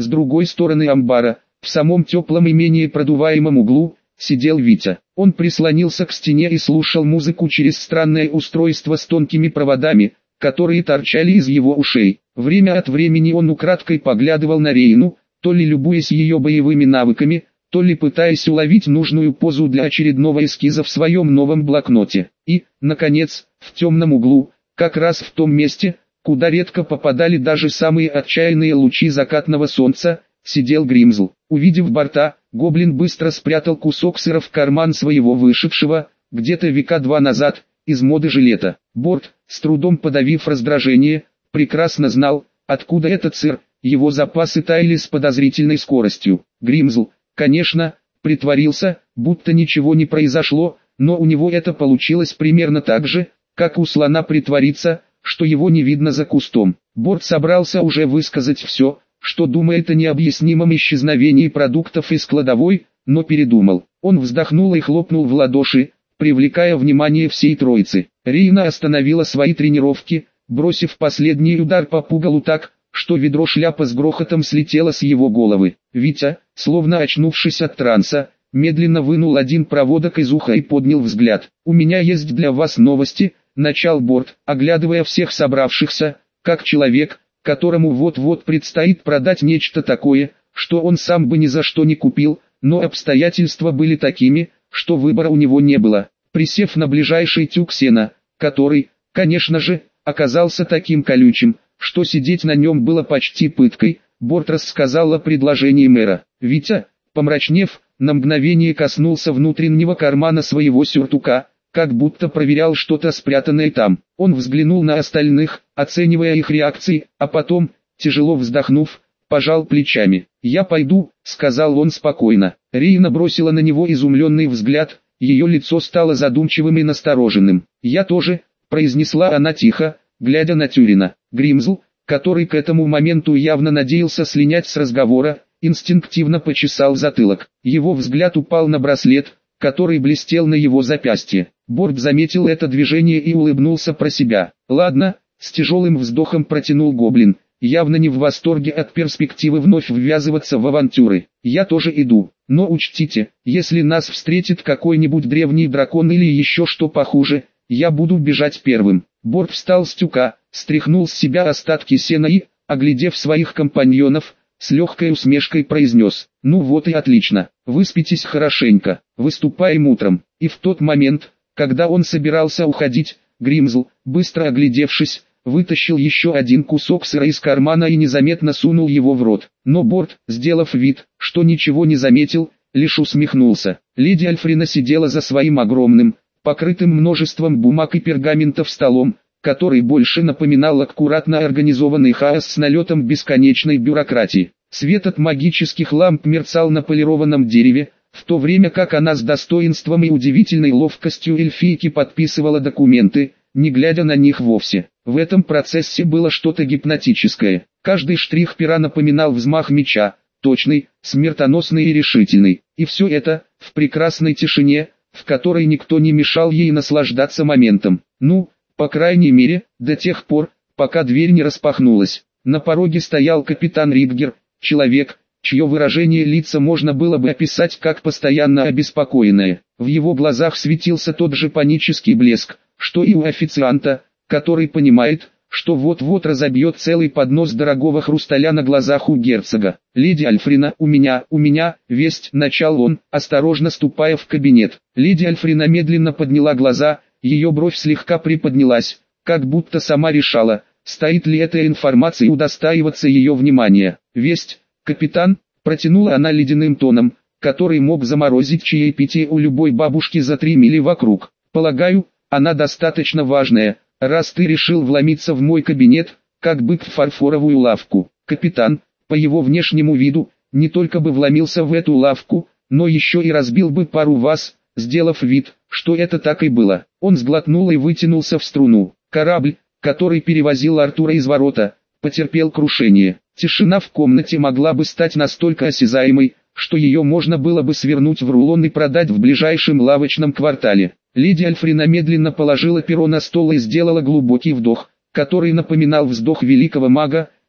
С другой стороны амбара, в самом теплом и менее продуваемом углу, сидел Витя. Он прислонился к стене и слушал музыку через странное устройство с тонкими проводами, которые торчали из его ушей. Время от времени он украдкой поглядывал на Рейну, то ли любуясь ее боевыми навыками, то ли пытаясь уловить нужную позу для очередного эскиза в своем новом блокноте. И, наконец, в темном углу, как раз в том месте, куда редко попадали даже самые отчаянные лучи закатного солнца, сидел Гримзл. Увидев Борта, гоблин быстро спрятал кусок сыра в карман своего вышедшего, где-то века 2 назад, из моды жилета. Борт, с трудом подавив раздражение, прекрасно знал, откуда этот сыр, его запасы таяли с подозрительной скоростью. Гримзл, конечно, притворился, будто ничего не произошло, но у него это получилось примерно так же, как у слона притвориться, что его не видно за кустом. Борт собрался уже высказать все, что думает о необъяснимом исчезновении продуктов из кладовой, но передумал. Он вздохнул и хлопнул в ладоши, привлекая внимание всей троицы. Рейна остановила свои тренировки, бросив последний удар по пугалу так, что ведро шляпа с грохотом слетело с его головы. Витя, словно очнувшись от транса, медленно вынул один проводок из уха и поднял взгляд. «У меня есть для вас новости», — начал Борт, оглядывая всех собравшихся, как человек, которому вот-вот предстоит продать нечто такое, что он сам бы ни за что не купил, но обстоятельства были такими, что выбора у него не было. Присев на ближайший тюк сена, который, конечно же, оказался таким колючим, что сидеть на нем было почти пыткой, Борт рассказал о предложении мэра. Витя, помрачнев, на мгновение коснулся внутреннего кармана своего сюртука, как будто проверял что-то спрятанное там. Он взглянул на остальных, оценивая их реакции, а потом, тяжело вздохнув, пожал плечами. «Я пойду», — сказал он спокойно. Рейна бросила на него изумленный взгляд, ее лицо стало задумчивым и настороженным. «Я тоже», — произнесла она тихо, глядя на Тюрина. Гримзл, который к этому моменту явно надеялся слинять с разговора, инстинктивно почесал затылок. Его взгляд упал на браслет, который блестел на его запястье. Борт заметил это движение и улыбнулся про себя. «Ладно», — с тяжелым вздохом протянул гоблин, явно не в восторге от перспективы вновь ввязываться в авантюры. «Я тоже иду, но учтите, если нас встретит какой-нибудь древний дракон или еще что похуже, я буду бежать первым». Борт встал с тюка, стряхнул с себя остатки сена и, оглядев своих компаньонов, с легкой усмешкой произнес: «Ну вот и отлично, выспитесь хорошенько, выступаем утром». И в тот момент, когда он собирался уходить, Гримзл, быстро оглядевшись, вытащил еще один кусок сыра из кармана и незаметно сунул его в рот. Но Борт, сделав вид, что ничего не заметил, лишь усмехнулся. Леди Альфрина сидела за своим огромным, покрытым множеством бумаг и пергаментов столом, который больше напоминал аккуратно организованный хаос с налетом бесконечной бюрократии. Свет от магических ламп мерцал на полированном дереве, в то время как она с достоинством и удивительной ловкостью эльфийки подписывала документы, не глядя на них вовсе. В этом процессе было что-то гипнотическое. Каждый штрих пера напоминал взмах меча, точный, смертоносный и решительный. И все это, в прекрасной тишине, в которой никто не мешал ей наслаждаться моментом. Ну, по крайней мере, до тех пор, пока дверь не распахнулась. На пороге стоял капитан Ридгер, человек, чье выражение лица можно было бы описать как постоянно обеспокоенное. В его глазах светился тот же панический блеск, что и у официанта, который понимает, что вот-вот разобьет целый поднос дорогого хрусталя на глазах у герцога. «Леди Альфрина, у меня, весть», — начал он, осторожно ступая в кабинет. Леди Альфрина медленно подняла глаза, ее бровь слегка приподнялась, как будто сама решала, стоит ли эта информация удостаиваться ее внимания. «Весть, капитан», — протянула она ледяным тоном, который мог заморозить чаепитие у любой бабушки за 3 мили вокруг. «Полагаю, она достаточно важная, раз ты решил вломиться в мой кабинет, как бык в фарфоровую лавку». Капитан, по его внешнему виду, не только бы вломился в эту лавку, но еще и разбил бы пару ваз, сделав вид, что это так и было. Он сглотнул и вытянулся в струну. Корабль, который перевозил Артура из ворота, потерпел крушение. Тишина в комнате могла бы стать настолько осязаемой, что ее можно было бы свернуть в рулон и продать в ближайшем лавочном квартале. Леди Альфрина медленно положила перо на стол и сделала глубокий вдох, который напоминал вздох великого мага,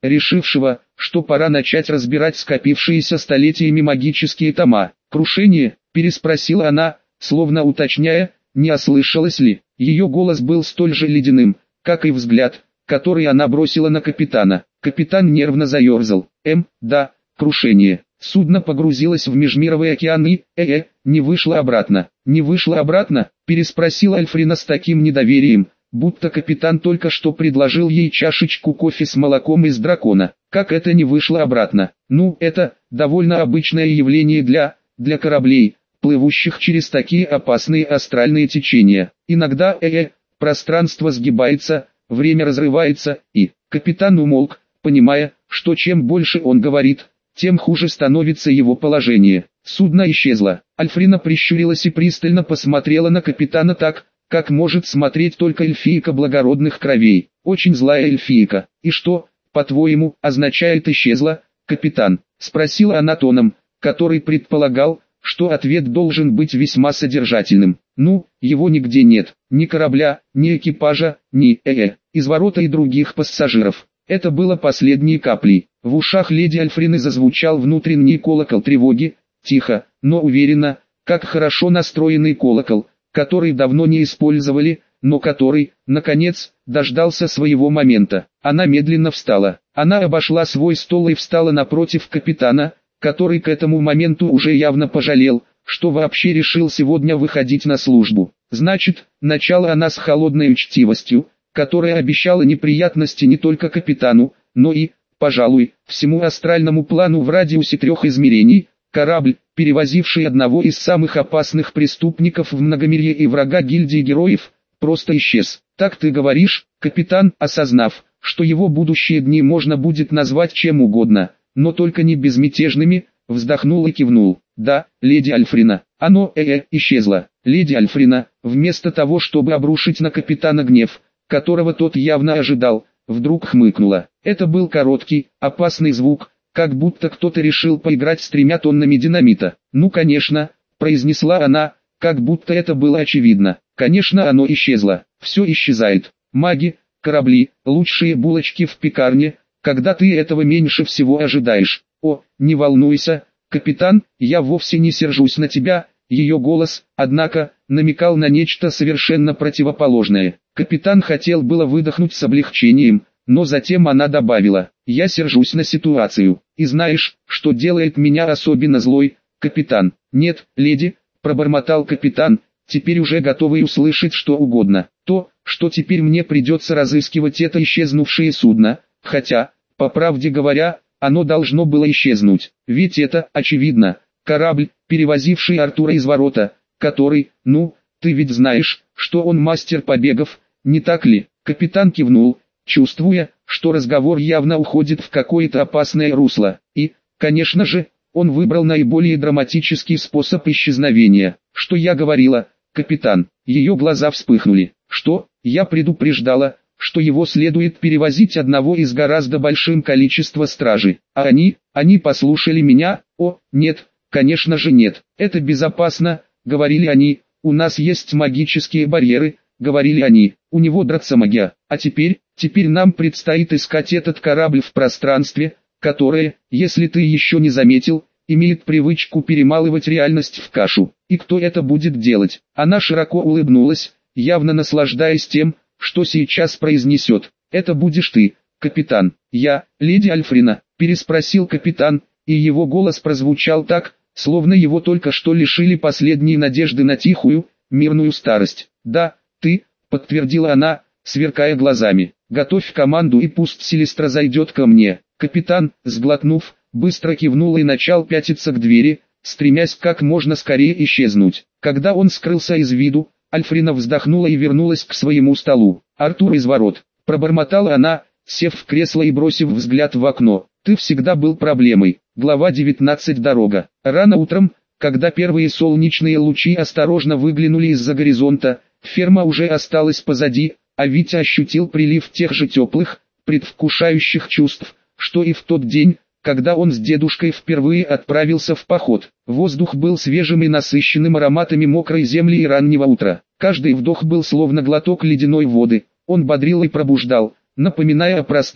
решившего, что пора начать разбирать скопившиеся столетиями магические тома. «Крушение?» – переспросила она, словно уточняя, не ослышалась ли. Ее голос был столь же ледяным, как и взгляд, который она бросила на капитана. Капитан нервно заерзал. Да, крушение. Судно погрузилось в межмировый океан и, не вышло обратно. «Не вышло обратно?» – переспросила Альфрина с таким недоверием, будто капитан только что предложил ей чашечку кофе с молоком из дракона. Как это не вышло обратно? Ну, это довольно обычное явление для кораблей, плывущих через такие опасные астральные течения. Иногда, пространство сгибается, время разрывается, и капитан умолк, понимая, что чем больше он говорит, тем хуже становится его положение. Судно исчезло. Альфрина прищурилась и пристально посмотрела на капитана так, как может смотреть только эльфийка благородных кровей. Очень злая эльфийка. «И что, по-твоему, означает исчезла, капитан?» – спросила она тоном, который предполагал, что ответ должен быть весьма содержательным. «Ну, его нигде нет. Ни корабля, ни экипажа, ни изворота и других пассажиров». Это было последней каплей. В ушах леди Альфрины зазвучал внутренний колокол тревоги, тихо, но уверенно, как хорошо настроенный колокол, который давно не использовали, но который, наконец, дождался своего момента. Она медленно встала. Она обошла свой стол и встала напротив капитана, который к этому моменту уже явно пожалел, что вообще решил сегодня выходить на службу. Значит, начала она с холодной учтивостью, которая обещала неприятности не только капитану, но и, пожалуй, всему астральному плану в радиусе 3 измерений. Корабль, перевозивший одного из самых опасных преступников в многомирье и врага гильдии героев, просто исчез. «Так ты говоришь?» Капитан, осознав, что его будущие дни можно будет назвать чем угодно, но только не безмятежными, вздохнул и кивнул. «Да, леди Альфрина, оно, исчезло». Леди Альфрина, вместо того чтобы обрушить на капитана гнев, которого тот явно ожидал, вдруг хмыкнула. Это был короткий, опасный звук, как будто кто-то решил поиграть с 3 тоннами динамита. «Ну конечно», — произнесла она, как будто это было очевидно. «Конечно оно исчезло. Все исчезает. Маги, корабли, лучшие булочки в пекарне, когда ты этого меньше всего ожидаешь. О, не волнуйся, капитан, я вовсе не сержусь на тебя». Ее голос, однако, намекал на нечто совершенно противоположное. Капитан хотел было выдохнуть с облегчением, но затем она добавила: «Я сержусь на ситуацию. И знаешь, что делает меня особенно злой, капитан?» «Нет, леди», — пробормотал капитан, теперь уже готовый услышать что угодно. «То, что теперь мне придется разыскивать это исчезнувшее судно, хотя, по правде говоря, оно должно было исчезнуть. Ведь это, очевидно, корабль, перевозивший Артура из ворота, который, ну, ты ведь знаешь, что он мастер побегов, не так ли?» Капитан кивнул, чувствуя, что разговор явно уходит в какое-то опасное русло. И, конечно же, он выбрал наиболее драматический способ исчезновения. «Что я говорила, капитан?» Ее глаза вспыхнули. «Что? Я предупреждала, что его следует перевозить одного из гораздо большим количества стражи. А они послушали меня? О, нет, конечно же нет. Это безопасно, говорили они. У нас есть магические барьеры, говорили они. У него драться магия. А теперь нам предстоит искать этот корабль в пространстве, которое, если ты еще не заметил, имеет привычку перемалывать реальность в кашу. И кто это будет делать?» Она широко улыбнулась, явно наслаждаясь тем, что сейчас произнесет. «Это будешь ты, капитан». «Я, леди Альфрина?» – переспросил капитан, и его голос прозвучал так, словно его только что лишили последней надежды на тихую, мирную старость. «Да, ты», – подтвердила она, сверкая глазами. «Готовь команду и пусть Селестра зайдет ко мне». Капитан, сглотнув, быстро кивнул и начал пятиться к двери, стремясь как можно скорее исчезнуть. Когда он скрылся из виду, Альфрина вздохнула и вернулась к своему столу. «Артур из ворот», – пробормотала она, сев в кресло и бросив взгляд в окно. «Ты всегда был проблемой». Глава 19. Дорога. Рано утром, когда первые солнечные лучи осторожно выглянули из-за горизонта, ферма уже осталась позади, а Витя ощутил прилив тех же теплых, предвкушающих чувств, что и в тот день, когда он с дедушкой впервые отправился в поход. Воздух был свежим и насыщенным ароматами мокрой земли и раннего утра. Каждый вдох был словно глоток ледяной воды, он бодрил и пробуждал, напоминая о простых,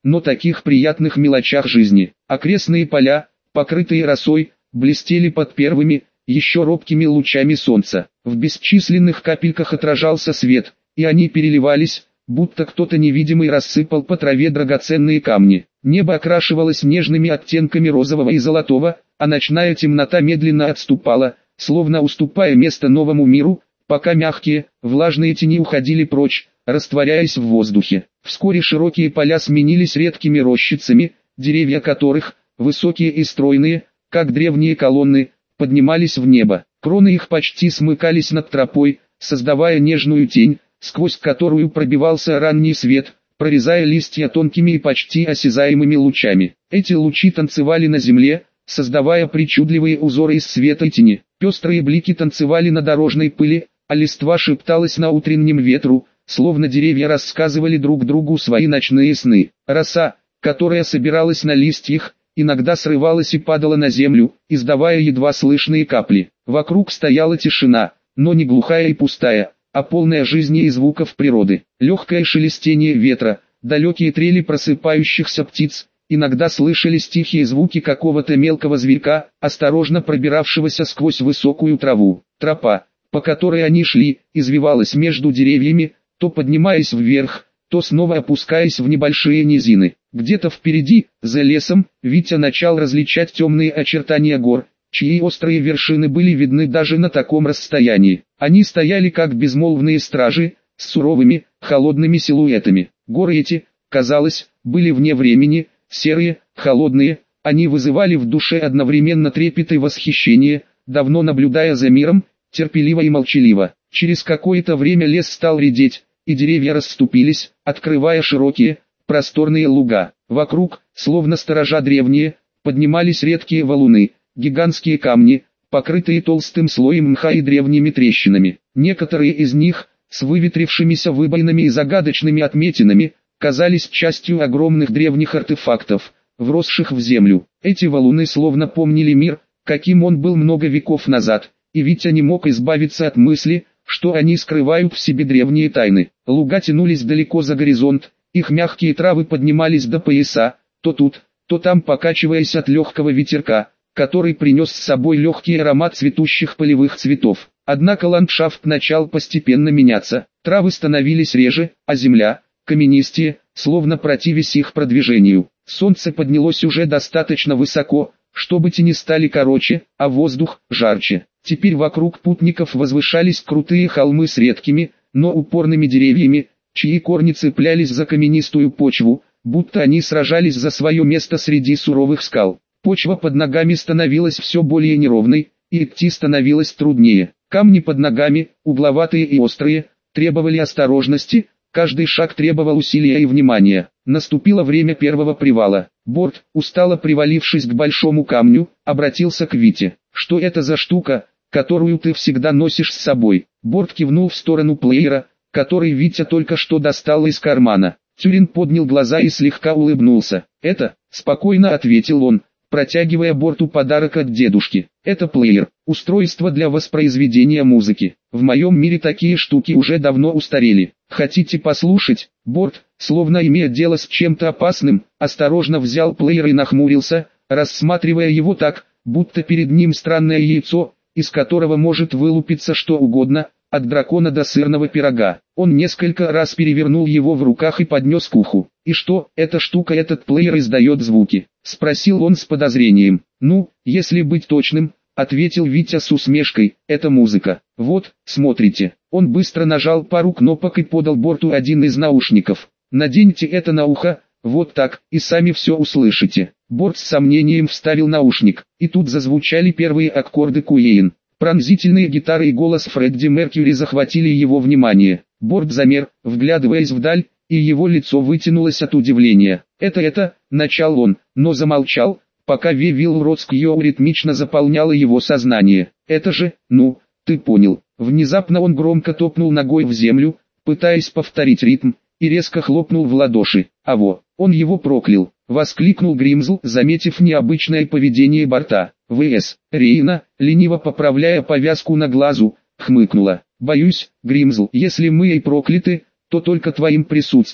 но таких приятных мелочах жизни. Окрестные поля, покрытые росой, блестели под первыми, еще робкими лучами солнца. В бесчисленных капельках отражался свет, и они переливались, будто кто-то невидимый рассыпал по траве драгоценные камни. Небо окрашивалось нежными оттенками розового и золотого, а ночная темнота медленно отступала, словно уступая место новому миру, пока мягкие, влажные тени уходили прочь, растворяясь в воздухе. Вскоре широкие поля сменились редкими рощицами, деревья которых, высокие и стройные, как древние колонны, поднимались в небо. Кроны их почти смыкались над тропой, создавая нежную тень, сквозь которую пробивался ранний свет, прорезая листья тонкими и почти осязаемыми лучами. Эти лучи танцевали на земле, создавая причудливые узоры из света и тени. Пестрые блики танцевали на дорожной пыли, а листва шепталась на утреннем ветру, словно деревья рассказывали друг другу свои ночные сны. Роса, которая собиралась на листьях, иногда срывалась и падала на землю, издавая едва слышные капли. Вокруг стояла тишина, но не глухая и пустая, а полная жизни и звуков природы. Легкое шелестение ветра, далекие трели просыпающихся птиц, иногда слышались тихие звуки какого-то мелкого зверька, осторожно пробиравшегося сквозь высокую траву. Тропа, по которой они шли, извивалась между деревьями, то поднимаясь вверх, то снова опускаясь в небольшие низины. Где-то впереди, за лесом, Витя начал различать темные очертания гор, чьи острые вершины были видны даже на таком расстоянии. Они стояли как безмолвные стражи, с суровыми, холодными силуэтами. Горы эти, казалось, были вне времени, серые, холодные, они вызывали в душе одновременно трепет и восхищение, давно наблюдая за миром, терпеливо и молчаливо. Через какое-то время лес стал редеть, и деревья расступились, открывая широкие, просторные луга. Вокруг, словно сторожа древние, поднимались редкие валуны, гигантские камни, покрытые толстым слоем мха и древними трещинами. Некоторые из них, с выветрившимися выбоинами и загадочными отметинами, казались частью огромных древних артефактов, вросших в землю. Эти валуны словно помнили мир, каким он был много веков назад, и Витя не мог избавиться от мысли, что они скрывают в себе древние тайны. Луга тянулись далеко за горизонт, их мягкие травы поднимались до пояса, то тут, то там покачиваясь от легкого ветерка, который принес с собой легкий аромат цветущих полевых цветов. Однако ландшафт начал постепенно меняться, травы становились реже, а земля – каменистее, словно противясь их продвижению. Солнце поднялось уже достаточно высоко, чтобы тени стали короче, а воздух – жарче. Теперь вокруг путников возвышались крутые холмы с редкими, но упорными деревьями, чьи корни цеплялись за каменистую почву, будто они сражались за свое место среди суровых скал. Почва под ногами становилась все более неровной, и идти становилось труднее. Камни под ногами, угловатые и острые, требовали осторожности, каждый шаг требовал усилия и внимания. Наступило время первого привала. Борт, устало привалившись к большому камню, обратился к Вите. «Что это за штука, которую ты всегда носишь с собой?» Борт кивнул в сторону плеера, который Витя только что достал из кармана. Тюрин поднял глаза и слегка улыбнулся. «Это», — спокойно ответил он, протягивая Борту подарок от дедушки. «Это плеер, устройство для воспроизведения музыки. В моем мире такие штуки уже давно устарели. Хотите послушать?» Борт, словно имея дело с чем-то опасным, осторожно взял плеер и нахмурился, рассматривая его так, будто перед ним странное яйцо, из которого может вылупиться что угодно, от дракона до сырного пирога. Он несколько раз перевернул его в руках и поднес к уху. «И что, эта штука, этот плеер издает звуки?» — спросил он с подозрением. «Ну, если быть точным», — ответил Витя с усмешкой, — «это музыка. Вот, смотрите». Он быстро нажал пару кнопок и подал Борту один из наушников. «Наденьте это на ухо, вот так, и сами все услышите». Борт с сомнением вставил наушник, и тут зазвучали первые аккорды Куин. Пронзительные гитары и голос Фредди Меркьюри захватили его внимание. Борт замер, вглядываясь вдаль, и его лицо вытянулось от удивления. «Это», — начал он, но замолчал, пока Вивил Роцкьё ритмично заполняло его сознание. «Это же, ну, ты понял». Внезапно он громко топнул ногой в землю, пытаясь повторить ритм, и резко хлопнул в ладоши. «Аво, он его проклял!» — воскликнул Гримзл, заметив необычное поведение Борта. В.С. Рейна, лениво поправляя повязку на глазу, хмыкнула. «Боюсь, Гримзл, если мы и прокляты, то только твоим присутствием.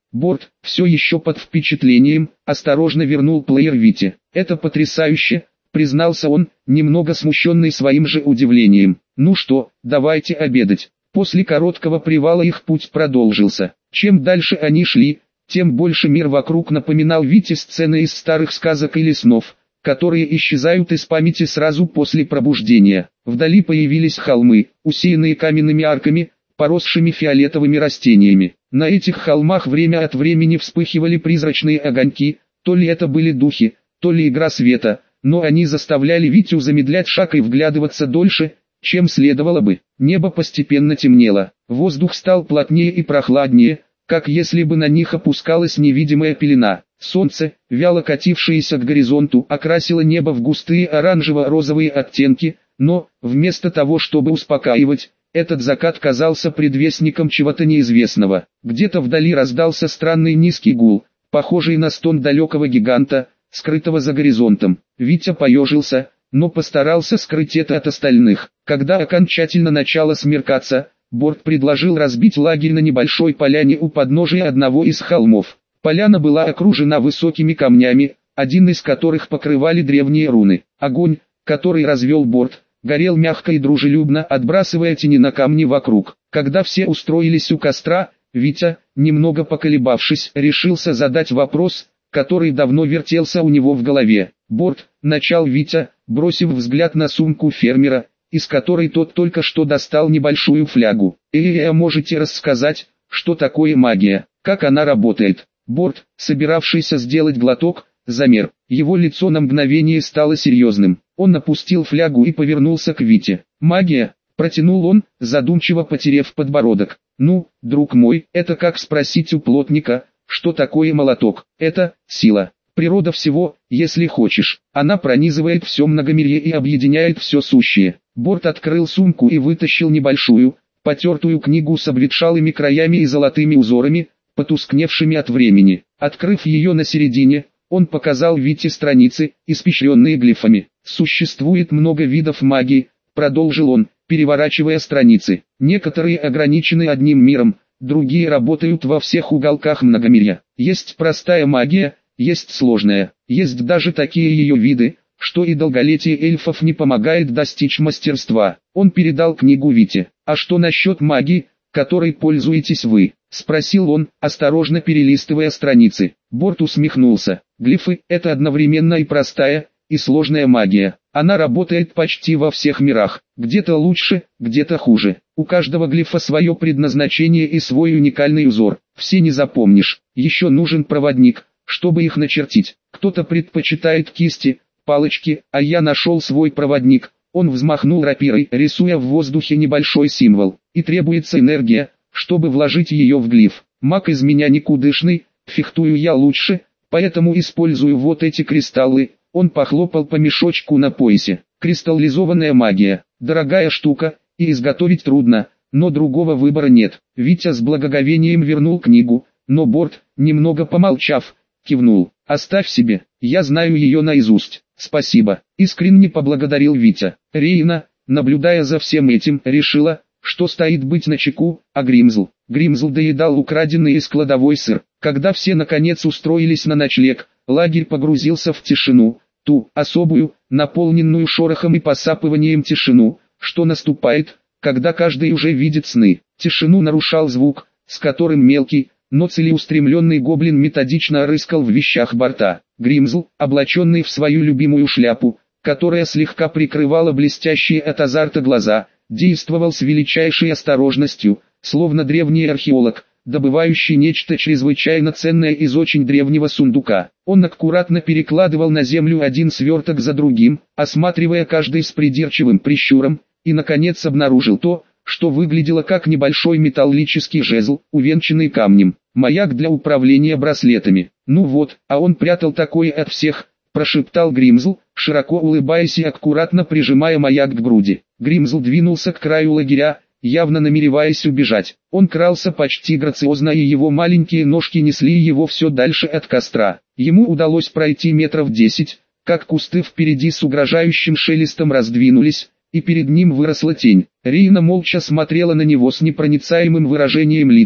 Борт, все еще под впечатлением, осторожно вернул плеер Вите. «Это потрясающе», — признался он, немного смущенный своим же удивлением. «Ну что, давайте обедать». После короткого привала их путь продолжился. Чем дальше они шли, тем больше мир вокруг напоминал Вите сцены из старых сказок или снов, которые исчезают из памяти сразу после пробуждения. Вдали появились холмы, усеянные каменными арками, поросшими фиолетовыми растениями. На этих холмах время от времени вспыхивали призрачные огоньки, то ли это были духи, то ли игра света, но они заставляли Витю замедлять шаг и вглядываться дольше, чем следовало бы. Небо постепенно темнело, воздух стал плотнее и прохладнее, как если бы на них опускалась невидимая пелена. Солнце, вяло катившееся к горизонту, окрасило небо в густые оранжево-розовые оттенки, но, вместо того чтобы успокаивать, этот закат казался предвестником чего-то неизвестного. Где-то вдали раздался странный низкий гул, похожий на стон далекого гиганта, скрытого за горизонтом. Витя поежился, но постарался скрыть это от остальных. Когда окончательно начало смеркаться, Борт предложил разбить лагерь на небольшой поляне у подножия одного из холмов. Поляна была окружена высокими камнями, один из которых покрывали древние руны. Огонь, который развел Борт, горел мягко и дружелюбно, отбрасывая тени на камни вокруг. Когда все устроились у костра, Витя, немного поколебавшись, решился задать вопрос, который давно вертелся у него в голове. «Борт», — начал Витя, бросив взгляд на сумку фермера, из которой тот только что достал небольшую флягу. Можете рассказать, что такое магия, как она работает?» Борт, собиравшийся сделать глоток, замер. Его лицо на мгновение стало серьезным. Он опустил флягу и повернулся к Вите. «Магия», — протянул он, задумчиво потерев подбородок. «Ну, друг мой, это как спросить у плотника, что такое молоток. Это сила. Природа всего, если хочешь. Она пронизывает все многомирье и объединяет все сущее». Борт открыл сумку и вытащил небольшую, потертую книгу с обветшалыми краями и золотыми узорами, потускневшими от времени. Открыв ее на середине, он показал Вите страницы, испещренные глифами. «Существует много видов магии», — продолжил он, переворачивая страницы. «Некоторые ограничены одним миром, другие работают во всех уголках многомирья. Есть простая магия, есть сложная, есть даже такие ее виды, что и долголетие эльфов не помогает достичь мастерства». Он передал книгу Вите. «А что насчет магии, которой пользуетесь вы?» — спросил он, осторожно перелистывая страницы. Борт усмехнулся. «Глифы — это одновременно и простая, и сложная магия. Она работает почти во всех мирах, где-то лучше, где-то хуже. У каждого глифа свое предназначение и свой уникальный узор. Все не запомнишь. Еще нужен проводник, чтобы их начертить. Кто-то предпочитает кисти, палочки, а я нашел свой проводник». Он взмахнул рапирой, рисуя в воздухе небольшой символ. «И требуется энергия, чтобы вложить ее в глиф. Маг из меня никудышный, фехтую я лучше, поэтому использую вот эти кристаллы». Он похлопал по мешочку на поясе. «Кристаллизованная магия. Дорогая штука, и изготовить трудно, но другого выбора нет». Витя с благоговением вернул книгу, но Борт, немного помолчав, кивнул. «Оставь себе, я знаю ее наизусть». «Спасибо», — искренне поблагодарил Витя. Рейна, наблюдая за всем этим, решила, что стоит быть начеку, а Гримзл доедал украденный из кладовой сыр. Когда все наконец устроились на ночлег, лагерь погрузился в тишину, ту особую, наполненную шорохом и посапыванием тишину, что наступает, когда каждый уже видит сны. Тишину нарушал звук, с которым мелкий, но целеустремленный гоблин методично рыскал в вещах борта. Гримзл, облаченный в свою любимую шляпу, которая слегка прикрывала блестящие от азарта глаза, действовал с величайшей осторожностью, словно древний археолог, добывающий нечто чрезвычайно ценное из очень древнего сундука. Он аккуратно перекладывал на землю один сверток за другим, осматривая каждый с придирчивым прищуром, и наконец обнаружил то, что выглядело как небольшой металлический жезл, увенчанный камнем. «Маяк для управления браслетами». «Ну вот, а он прятал такое от всех», — прошептал Гримзл, широко улыбаясь и аккуратно прижимая маяк к груди. Гримзл двинулся к краю лагеря, явно намереваясь убежать. Он крался почти грациозно, и его маленькие ножки несли его все дальше от костра. Ему удалось пройти метров 10, как кусты впереди с угрожающим шелестом раздвинулись, и перед ним выросла тень. Рейна молча смотрела на него с непроницаемым выражением лица,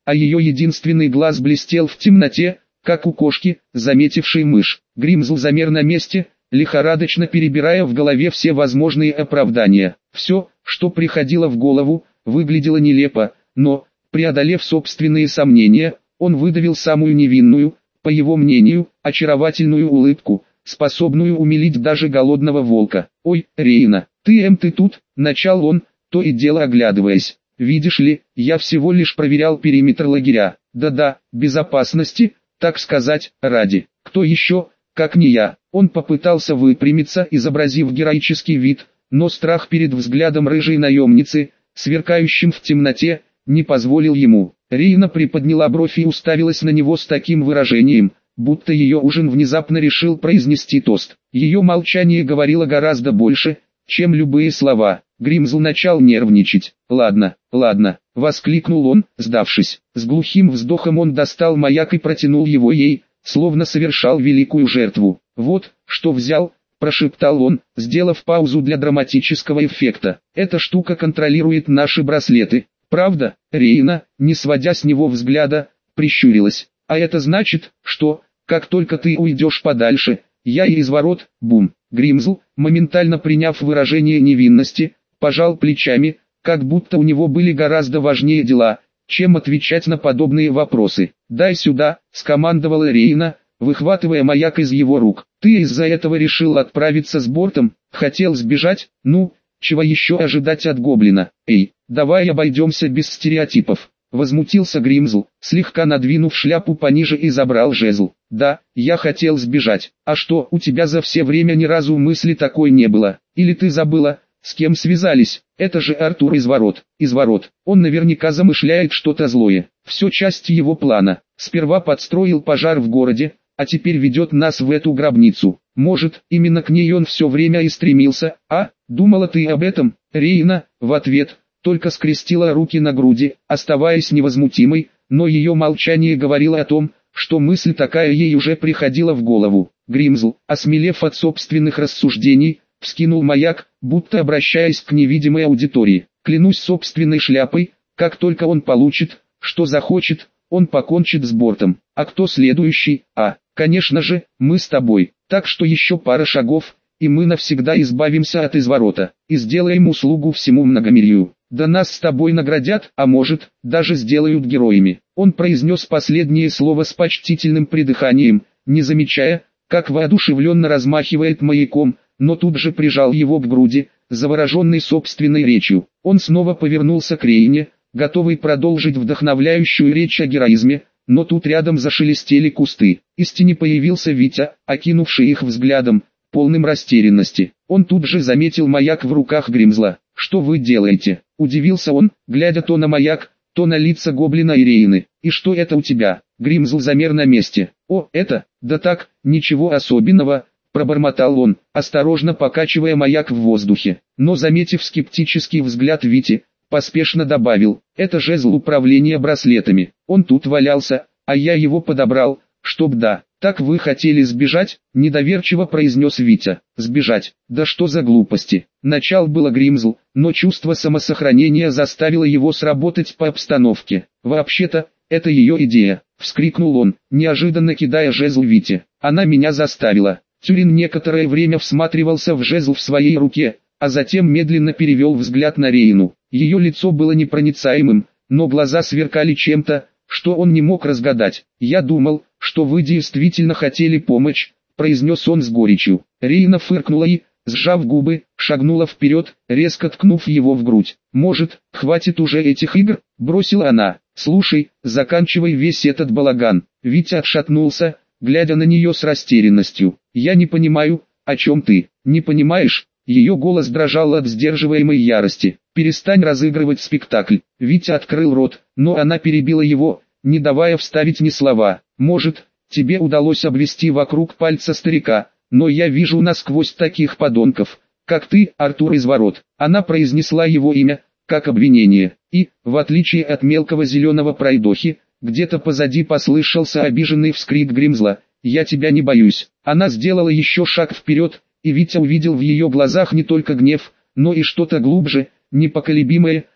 а ее единственный глаз блестел в темноте, как у кошки, заметившей мышь. Гримзл замер на месте, лихорадочно перебирая в голове все возможные оправдания. Все, что приходило в голову, выглядело нелепо, но, преодолев собственные сомнения, он выдавил самую невинную, по его мнению, очаровательную улыбку, способную умилить даже голодного волка. «Ой, Рейна, ты тут?» – начал он, то и дело оглядываясь. «Видишь ли, я всего лишь проверял периметр лагеря. Да-да, безопасности, так сказать, ради. Кто еще, как не я?» Он попытался выпрямиться, изобразив героический вид, но страх перед взглядом рыжей наемницы, сверкающим в темноте, не позволил ему. Рейна приподняла бровь и уставилась на него с таким выражением, будто ее ужин внезапно решил произнести тост. Ее молчание говорило гораздо больше, чем любые слова. Гримзл начал нервничать. «Ладно, ладно», — воскликнул он, сдавшись. С глухим вздохом он достал маяк и протянул его ей, словно совершал великую жертву. «Вот, что взял», — прошептал он, сделав паузу для драматического эффекта. «Эта штука контролирует наши браслеты. Правда?» Рейна, не сводя с него взгляда, прищурилась. «А это значит, что, как только ты уйдешь подальше, я и из ворот, бум». Гримзл, моментально приняв выражение невинности, пожал плечами, как будто у него были гораздо важнее дела, чем отвечать на подобные вопросы. «Дай сюда», — скомандовала Рейна, выхватывая маяк из его рук. «Ты из-за этого решил отправиться с бортом? Хотел сбежать? Ну, чего еще ожидать от гоблина? Эй, давай обойдемся без стереотипов». Возмутился Гримзл, слегка надвинув шляпу пониже и забрал жезл. «Да, я хотел сбежать. А что, у тебя за все время ни разу мысли такой не было? Или ты забыла, с кем связались? Это же Артур из ворот. Из ворот. Он наверняка замышляет что-то злое. Все части его плана. Сперва подстроил пожар в городе, а теперь ведет нас в эту гробницу. Может, именно к ней он все время и стремился, а? Думала ты об этом?» Рейна, в ответ, только скрестила руки на груди, оставаясь невозмутимой, но ее молчание говорило о том, что мысль такая ей уже приходила в голову. Гримзл, осмелев от собственных рассуждений, вскинул маяк, будто обращаясь к невидимой аудитории. «Клянусь собственной шляпой, как только он получит, что захочет, он покончит с бортом. А кто следующий? Конечно же, мы с тобой. Так что еще пара шагов, и мы навсегда избавимся от изворота, и сделаем услугу всему многомирью. Да нас с тобой наградят, а может, даже сделают героями». Он произнес последнее слово с почтительным придыханием, не замечая, как воодушевленно размахивает маяком, но тут же прижал его к груди, завороженный собственной речью. Он снова повернулся к Рейне, готовый продолжить вдохновляющую речь о героизме, но тут рядом зашелестели кусты. Из тени появился Витя, окинувший их взглядом, полным растерянности. Он тут же заметил маяк в руках Гримзла. «Что вы делаете?» – удивился он, глядя то на маяк, то на лица гоблина и Рейны. «И что это у тебя?» Гримзл замер на месте. «О, это, да так, ничего особенного», – пробормотал он, осторожно покачивая маяк в воздухе. Но заметив скептический взгляд Вити, поспешно добавил: «Это жезл управления браслетами. Он тут валялся, а я его подобрал, чтоб да». «Так вы хотели сбежать?» – недоверчиво произнес Витя. «Сбежать? Да что за глупости!» Начал было Гримзл, но чувство самосохранения заставило его сработать по обстановке. «Вообще-то, это ее идея!» – вскрикнул он, неожиданно кидая жезл Вите. «Она меня заставила». Тюрин некоторое время всматривался в жезл в своей руке, а затем медленно перевел взгляд на Рейну. Ее лицо было непроницаемым, но глаза сверкали чем-то, что он не мог разгадать. «Я думал, что вы действительно хотели помочь», — произнес он с горечью. Рейна фыркнула и, сжав губы, шагнула вперед, резко ткнув его в грудь. «Может, хватит уже этих игр?» — бросила она. «Слушай, заканчивай весь этот балаган». Витя отшатнулся, глядя на нее с растерянностью. «Я не понимаю, о чем ты. Не понимаешь?» Ее голос дрожал от сдерживаемой ярости. «Перестань разыгрывать спектакль». Витя открыл рот, но она перебила его, не давая вставить ни слова. «Может, тебе удалось обвести вокруг пальца старика, но я вижу насквозь таких подонков, как ты, Артур из ворот». Она произнесла его имя, как обвинение, и, в отличие от мелкого зеленого пройдохи, где-то позади послышался обиженный вскрик Гримзла: «Я тебя не боюсь». Она сделала еще шаг вперед, и Витя увидел в ее глазах не только гнев, но и что-то глубже, непоколебимое,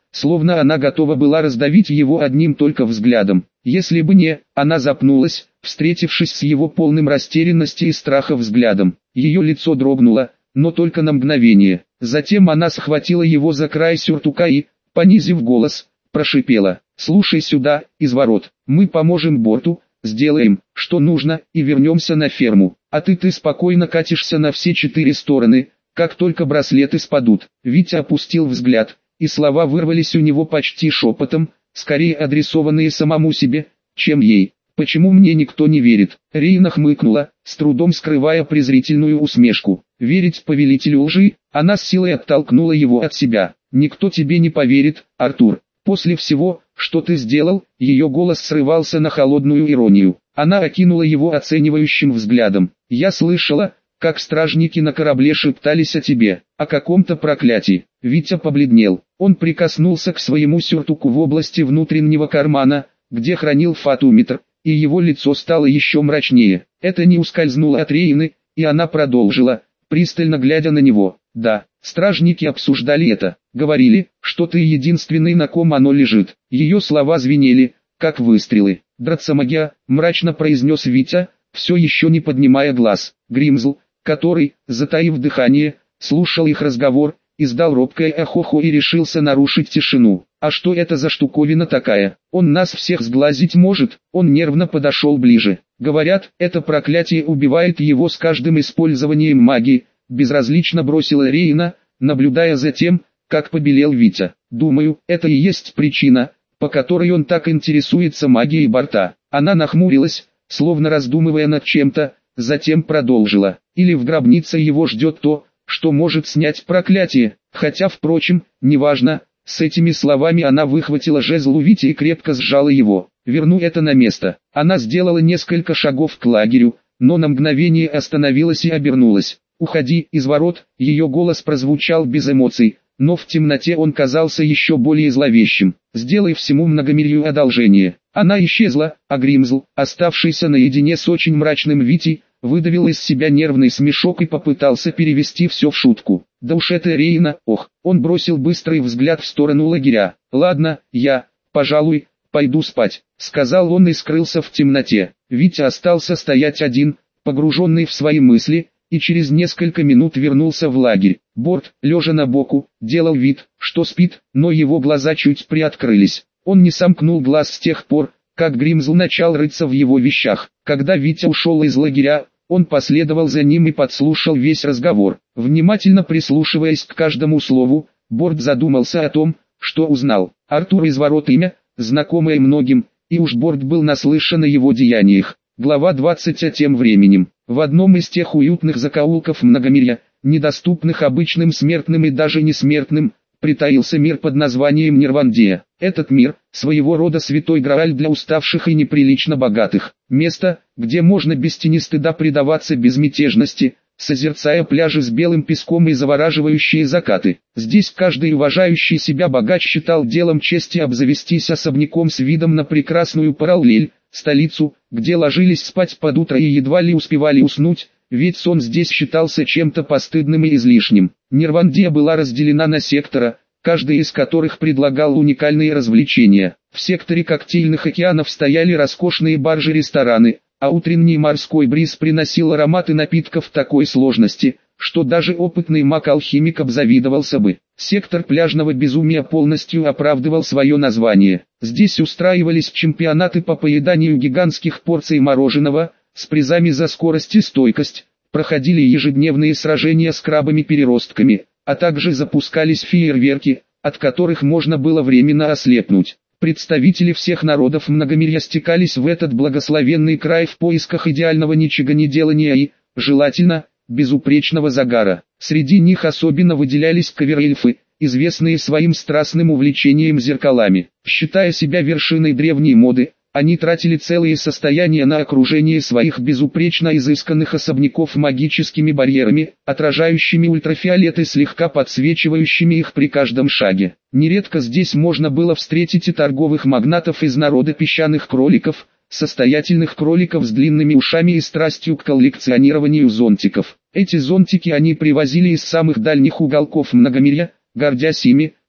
словно она готова была раздавить его одним только взглядом. Если бы не, она запнулась, встретившись с его полным растерянности и страха взглядом. Ее лицо дрогнуло, но только на мгновение. Затем она схватила его за край сюртука и, понизив голос, прошипела: «Слушай сюда, изворот, мы поможем Борту, сделаем, что нужно, и вернемся на ферму, а ты спокойно катишься на все 4 стороны, как только браслеты спадут». Витя опустил взгляд, и слова вырвались у него почти шепотом, скорее адресованные самому себе, чем ей. «Почему мне никто не верит?» Рейна хмыкнула, с трудом скрывая презрительную усмешку. «Верить повелителю лжи?» Она с силой оттолкнула его от себя. «Никто тебе не поверит, Артур. После всего, что ты сделал», ее голос срывался на холодную иронию. Она окинула его оценивающим взглядом. «Я слышала, как стражники на корабле шептались о тебе, о каком-то проклятии». Витя побледнел. Он прикоснулся к своему сюртуку в области внутреннего кармана, где хранил фатометр, и его лицо стало еще мрачнее. Это не ускользнуло от Рейны, и она продолжила, пристально глядя на него. «Да, стражники обсуждали это, говорили, что ты единственный, на ком оно лежит». Ее слова звенели, как выстрелы. «Драцамагия», мрачно произнес Витя, все еще не поднимая глаз. Гримзл, который, затаив дыхание, слушал их разговор, издал робкое ахохо и решился нарушить тишину. «А что это за штуковина такая? Он нас всех сглазить может?» Он нервно подошел ближе. «Говорят, это проклятие убивает его с каждым использованием магии», безразлично бросила Рейна, наблюдая за тем, как побелел Витя. «Думаю, это и есть причина, по которой он так интересуется магией Борта». Она нахмурилась, словно раздумывая над чем-то, затем продолжила. «Или в гробнице его ждет то, что может снять проклятие, хотя, впрочем, неважно». С этими словами она выхватила жезл у Вити и крепко сжала его. «Верну это на место». Она сделала несколько шагов к лагерю, но на мгновение остановилась и обернулась. «Уходи, изворот», ее голос прозвучал без эмоций, но в темноте он казался еще более зловещим. «Сделай всему многомирью одолжение». Она исчезла, а Гримзл, оставшийся наедине с очень мрачным Витей, выдавил из себя нервный смешок и попытался перевести все в шутку. «Да уж это Рейна, ох!» Он бросил быстрый взгляд в сторону лагеря. «Ладно, я, пожалуй, пойду спать», — сказал он и скрылся в темноте. Витя остался стоять один, погруженный в свои мысли, и через несколько минут вернулся в лагерь. Борт, лежа на боку, делал вид, что спит, но его глаза чуть приоткрылись. Он не сомкнул глаз с тех пор, как Гримзл начал рыться в его вещах. Когда Витя ушел из лагеря, он последовал за ним и подслушал весь разговор. Внимательно прислушиваясь к каждому слову, Борт задумался о том, что узнал. Артур из ворот имя, знакомое многим, и уж Борт был наслышан о его деяниях. Глава 20. А тем временем, в одном из тех уютных закоулков многомирья, недоступных обычным смертным и даже несмертным, притаился мир под названием Нирвандия. Этот мир – своего рода святой грааль для уставших и неприлично богатых. Место, где можно без тени стыда предаваться безмятежности, созерцая пляжи с белым песком и завораживающие закаты. Здесь каждый уважающий себя богач считал делом чести обзавестись особняком с видом на прекрасную Параллель, столицу, где ложились спать под утро и едва ли успевали уснуть, ведь сон здесь считался чем-то постыдным и излишним. Нирвандия была разделена на сектора, каждый из которых предлагал уникальные развлечения. В секторе коктейльных океанов стояли роскошные баржи-рестораны, а утренний морской бриз приносил ароматы напитков такой сложности, что даже опытный маг-алхимик обзавидовался бы. Сектор пляжного безумия полностью оправдывал свое название. Здесь устраивались чемпионаты по поеданию гигантских порций мороженого, с призами за скорость и стойкость, проходили ежедневные сражения с крабами-переростками, а также запускались фейерверки, от которых можно было временно ослепнуть. Представители всех народов многомирья стекались в этот благословенный край в поисках идеального ничегонеделания и, желательно, безупречного загара. Среди них особенно выделялись каверельфы, известные своим страстным увлечением зеркалами. Считая себя вершиной древней моды, они тратили целые состояния на окружение своих безупречно изысканных особняков магическими барьерами, отражающими ультрафиолет и слегка подсвечивающими их при каждом шаге. Нередко здесь можно было встретить и торговых магнатов из народа песчаных кроликов, состоятельных кроликов с длинными ушами и страстью к коллекционированию зонтиков. Эти зонтики они привозили из самых дальних уголков многомирья, гордясь ими,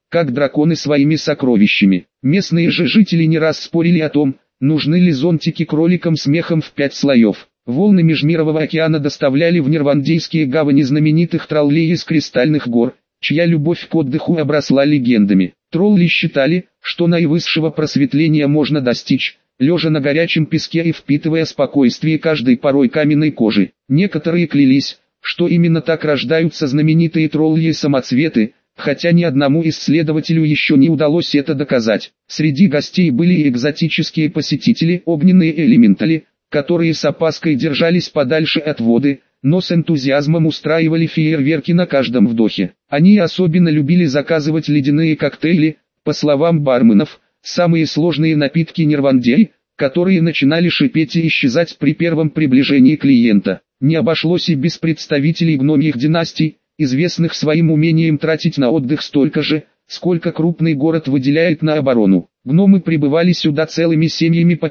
как драконы своими сокровищами. Местные же жители не раз спорили о том, нужны ли зонтики кроликам с мехом в 5 слоев. Волны Межмирового океана доставляли в нирвандейские гавани знаменитых троллей из кристальных гор, чья любовь к отдыху обросла легендами. Тролли считали, что наивысшего просветления можно достичь, лежа на горячем песке и впитывая спокойствие каждой порой каменной кожи. Некоторые клялись, что именно так рождаются знаменитые тролли-самоцветы, хотя ни одному исследователю еще не удалось это доказать. Среди гостей были и экзотические посетители, огненные элементали, которые с опаской держались подальше от воды, но с энтузиазмом устраивали фейерверки на каждом вдохе. Они особенно любили заказывать ледяные коктейли, по словам барменов, самые сложные напитки Нирвандей, которые начинали шипеть и исчезать при первом приближении клиента. Не обошлось и без представителей гномьих династий, известных своим умением тратить на отдых столько же, сколько крупный город выделяет на оборону. Гномы прибывали сюда целыми семьями по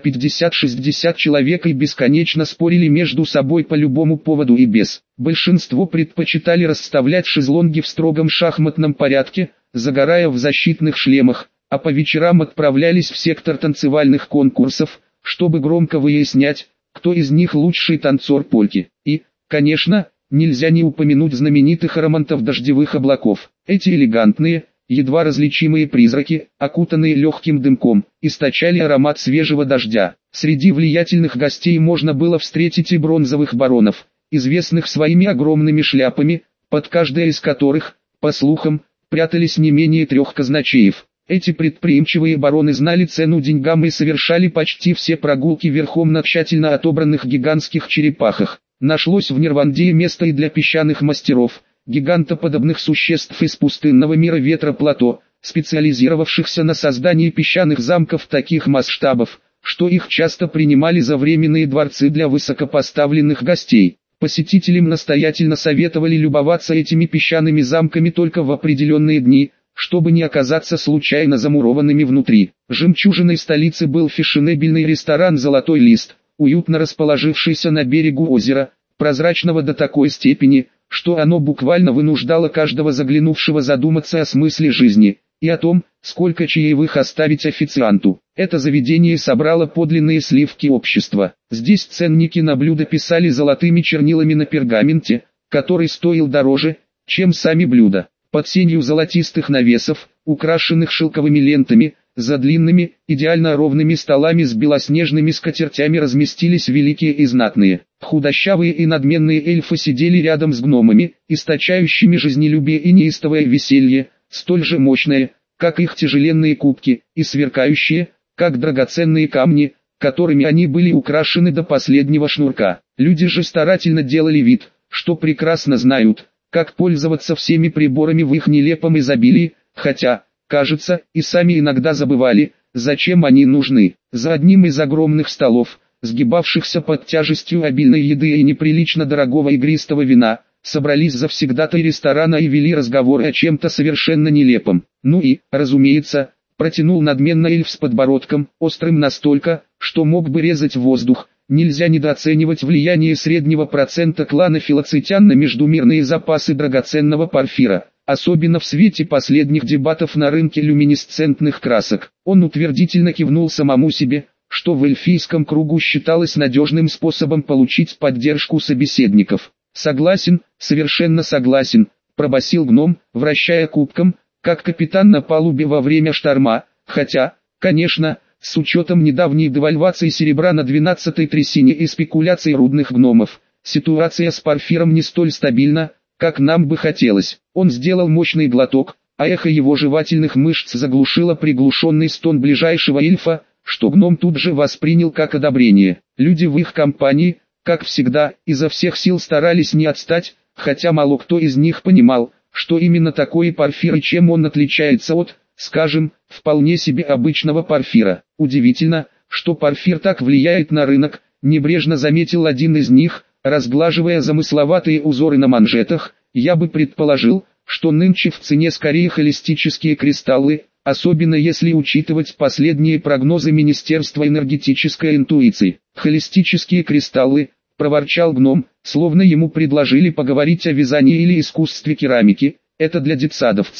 50-60 человек и бесконечно спорили между собой по любому поводу и без. Большинство предпочитали расставлять шезлонги в строгом шахматном порядке, загорая в защитных шлемах, а по вечерам отправлялись в сектор танцевальных конкурсов, чтобы громко выяснять, кто из них лучший танцор польки. И, конечно, нельзя не упомянуть знаменитых романтов дождевых облаков. Эти элегантные, едва различимые призраки, окутанные легким дымком, источали аромат свежего дождя. Среди влиятельных гостей можно было встретить и бронзовых баронов, известных своими огромными шляпами, под каждой из которых, по слухам, прятались не менее 3 казначеев. Эти предприимчивые бароны знали цену деньгам и совершали почти все прогулки верхом на тщательно отобранных гигантских черепахах. Нашлось в Нирвандее место и для песчаных мастеров, гигантоподобных существ из пустынного мира ветра-плато, специализировавшихся на создании песчаных замков таких масштабов, что их часто принимали за временные дворцы для высокопоставленных гостей. Посетителям настоятельно советовали любоваться этими песчаными замками только в определенные дни, чтобы не оказаться случайно замурованными внутри. Жемчужиной столицы был фешенебельный ресторан «Золотой лист», уютно расположившийся на берегу озера, прозрачного до такой степени, что оно буквально вынуждало каждого заглянувшего задуматься о смысле жизни, и о том, сколько чаевых оставить официанту. Это заведение собрало подлинные сливки общества. Здесь ценники на блюда писали золотыми чернилами на пергаменте, который стоил дороже, чем сами блюда. Под сенью золотистых навесов, украшенных шелковыми лентами, за длинными, идеально ровными столами с белоснежными скатертями разместились великие и знатные. Худощавые и надменные эльфы сидели рядом с гномами, источающими жизнелюбие и неистовое веселье, столь же мощное, как их тяжеленные кубки, и сверкающие, как драгоценные камни, которыми они были украшены до последнего шнурка. Люди же старательно делали вид, что прекрасно знают, как пользоваться всеми приборами в их нелепом изобилии, хотя, кажется, и сами иногда забывали, зачем они нужны. За одним из огромных столов, сгибавшихся под тяжестью обильной еды и неприлично дорогого игристого вина, собрались завсегдатаи ресторана и вели разговоры о чем-то совершенно нелепом. Ну и, разумеется, протянул надменно эльф с подбородком, острым настолько, что мог бы резать воздух. Нельзя недооценивать влияние среднего процента клана филоцитян на междумирные запасы драгоценного порфира, особенно в свете последних дебатов на рынке люминесцентных красок. Он утвердительно кивнул самому себе, что в эльфийском кругу считалось надежным способом получить поддержку собеседников. «Согласен, совершенно согласен», – пробасил гном, вращая кубком, как капитан на палубе во время шторма, хотя, конечно, с учетом недавней девальвации серебра на 12-й трясине и спекуляций рудных гномов, ситуация с порфиром не столь стабильна, как нам бы хотелось. Он сделал мощный глоток, а эхо его жевательных мышц заглушило приглушенный стон ближайшего эльфа, что гном тут же воспринял как одобрение. Люди в их компании, как всегда, изо всех сил старались не отстать, хотя мало кто из них понимал, что именно такое порфир и чем он отличается от, скажем, вполне себе обычного порфира. Удивительно, что порфир так влияет на рынок, небрежно заметил один из них, разглаживая замысловатые узоры на манжетах. Я бы предположил, что нынче в цене скорее холистические кристаллы, особенно если учитывать последние прогнозы Министерства энергетической интуиции. Холистические кристаллы, проворчал гном, словно ему предложили поговорить о вязании или искусстве керамики, это для детсадовцев.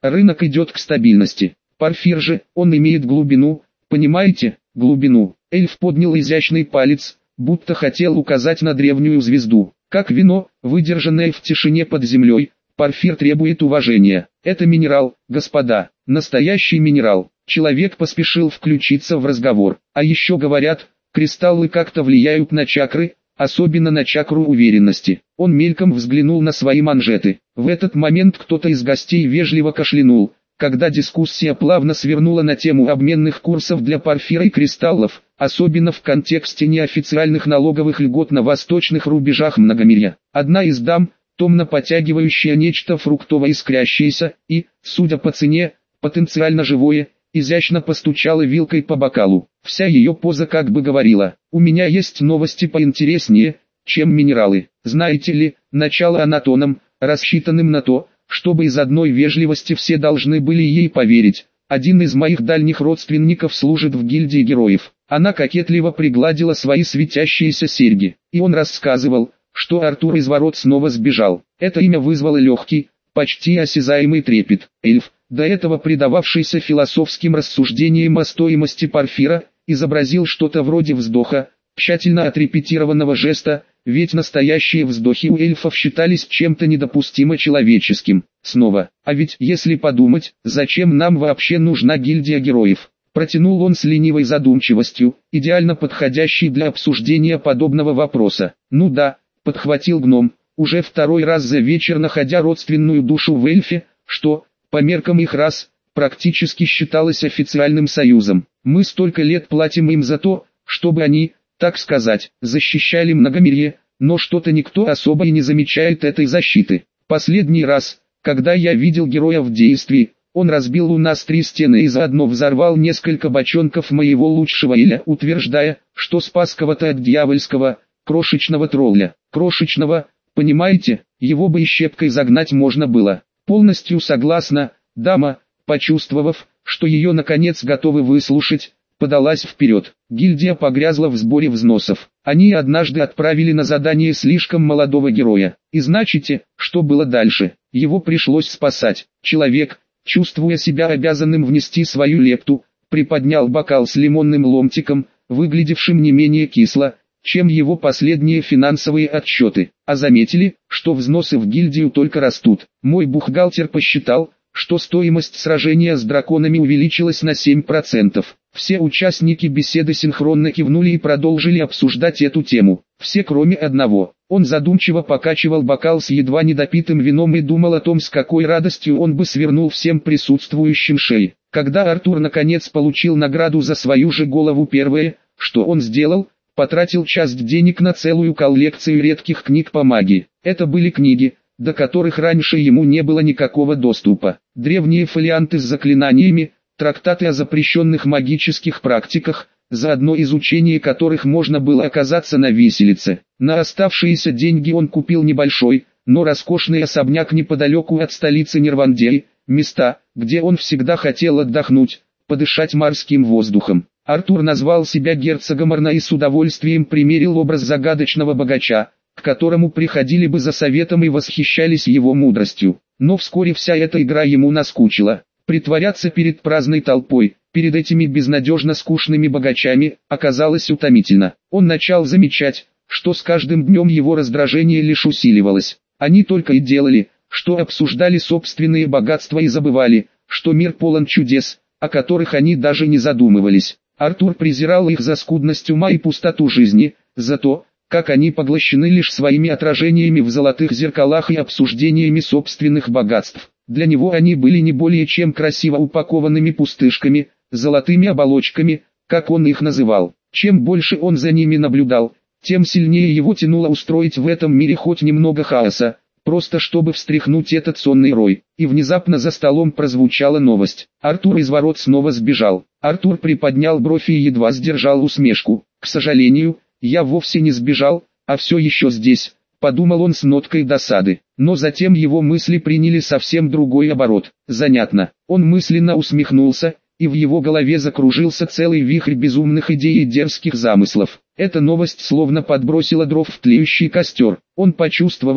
рынок идет к стабильности. Порфир же, он имеет глубину, понимаете, глубину. Эльф поднял изящный палец, будто хотел указать на древнюю звезду. Как вино, выдержанное в тишине под землей, порфир требует уважения. Это минерал, господа, настоящий минерал. Человек поспешил включиться в разговор. А еще говорят, кристаллы как-то влияют на чакры, особенно на чакру уверенности. Он мельком взглянул на свои манжеты. В этот момент кто-то из гостей вежливо кашлянул, когда дискуссия плавно свернула на тему обменных курсов для порфира и кристаллов, особенно в контексте неофициальных налоговых льгот на восточных рубежах Многомирья. Одна из дам, томно потягивающая нечто фруктово-искрящееся и, судя по цене, потенциально живое, изящно постучала вилкой по бокалу. Вся ее поза как бы говорила: «У меня есть новости поинтереснее, чем минералы». Знаете ли, начала она тоном, рассчитанным на то, чтобы из одной вежливости все должны были ей поверить. Один из моих дальних родственников служит в гильдии героев. Она кокетливо пригладила свои светящиеся серьги. И он рассказывал, что Артур из ворот снова сбежал. Это имя вызвало легкий, почти осязаемый трепет. Эльф, до этого предававшийся философским рассуждениям о стоимости порфира, изобразил что-то вроде вздоха, тщательно отрепетированного жеста, ведь настоящие вздохи у эльфов считались чем-то недопустимо человеческим. Снова, а ведь если подумать, зачем нам вообще нужна гильдия героев? Протянул он с ленивой задумчивостью, идеально подходящей для обсуждения подобного вопроса. Ну да, подхватил гном, уже второй раз за вечер находя родственную душу в эльфе, что, по меркам их рас, практически считалось официальным союзом. Мы столько лет платим им за то, чтобы они, так сказать, защищали Многомирье, но что-то никто особо и не замечает этой защиты. Последний раз, когда я видел героя в действии, он разбил у нас 3 стены и заодно взорвал несколько бочонков моего лучшего эля, утверждая, что спас кого-то от дьявольского, крошечного тролля. Крошечного, понимаете, его бы и щепкой загнать можно было. Полностью согласна, дама, почувствовав, что ее наконец готовы выслушать, подалась вперед. Гильдия погрязла в сборе взносов. Они однажды отправили на задание слишком молодого героя. И знаете, что было дальше? Его пришлось спасать. Человек, чувствуя себя обязанным внести свою лепту, приподнял бокал с лимонным ломтиком, выглядевшим не менее кисло, чем его последние финансовые отчеты. А заметили, что взносы в гильдию только растут. Мой бухгалтер посчитал, что стоимость сражения с драконами увеличилась на 7%. Все участники беседы синхронно кивнули и продолжили обсуждать эту тему. Все кроме одного. Он задумчиво покачивал бокал с едва недопитым вином и думал о том, с какой радостью он бы свернул всем присутствующим шеи. Когда Артур наконец получил награду за свою же голову, первое, что он сделал, потратил часть денег на целую коллекцию редких книг по магии. Это были книги, до которых раньше ему не было никакого доступа. Древние фолианты с заклинаниями, трактаты о запрещенных магических практиках, заодно изучение которых можно было оказаться на виселице. На оставшиеся деньги он купил небольшой, но роскошный особняк неподалеку от столицы Нервандеи, места, где он всегда хотел отдохнуть, подышать морским воздухом. Артур назвал себя герцогом Арна и с удовольствием примерил образ загадочного богача, к которому приходили бы за советом и восхищались его мудростью. Но вскоре вся эта игра ему наскучила. Притворяться перед праздной толпой, перед этими безнадежно скучными богачами, оказалось утомительно. Он начал замечать, что с каждым днем его раздражение лишь усиливалось. Они только и делали, что обсуждали собственные богатства и забывали, что мир полон чудес, о которых они даже не задумывались. Артур презирал их за скудность ума и пустоту жизни, за то, как они поглощены лишь своими отражениями в золотых зеркалах и обсуждениями собственных богатств. Для него они были не более чем красиво упакованными пустышками, золотыми оболочками, как он их называл. Чем больше он за ними наблюдал, тем сильнее его тянуло устроить в этом мире хоть немного хаоса, просто чтобы встряхнуть этот сонный рой. И внезапно за столом прозвучала новость. Артур из ворот снова сбежал. Артур приподнял бровь и едва сдержал усмешку. К сожалению, я вовсе не сбежал, а все еще здесь, подумал он с ноткой досады. Но затем его мысли приняли совсем другой оборот. Занятно. Он мысленно усмехнулся, и в его голове закружился целый вихрь безумных идей и дерзких замыслов. Эта новость словно подбросила дров в тлеющий костер. Он почувствовал,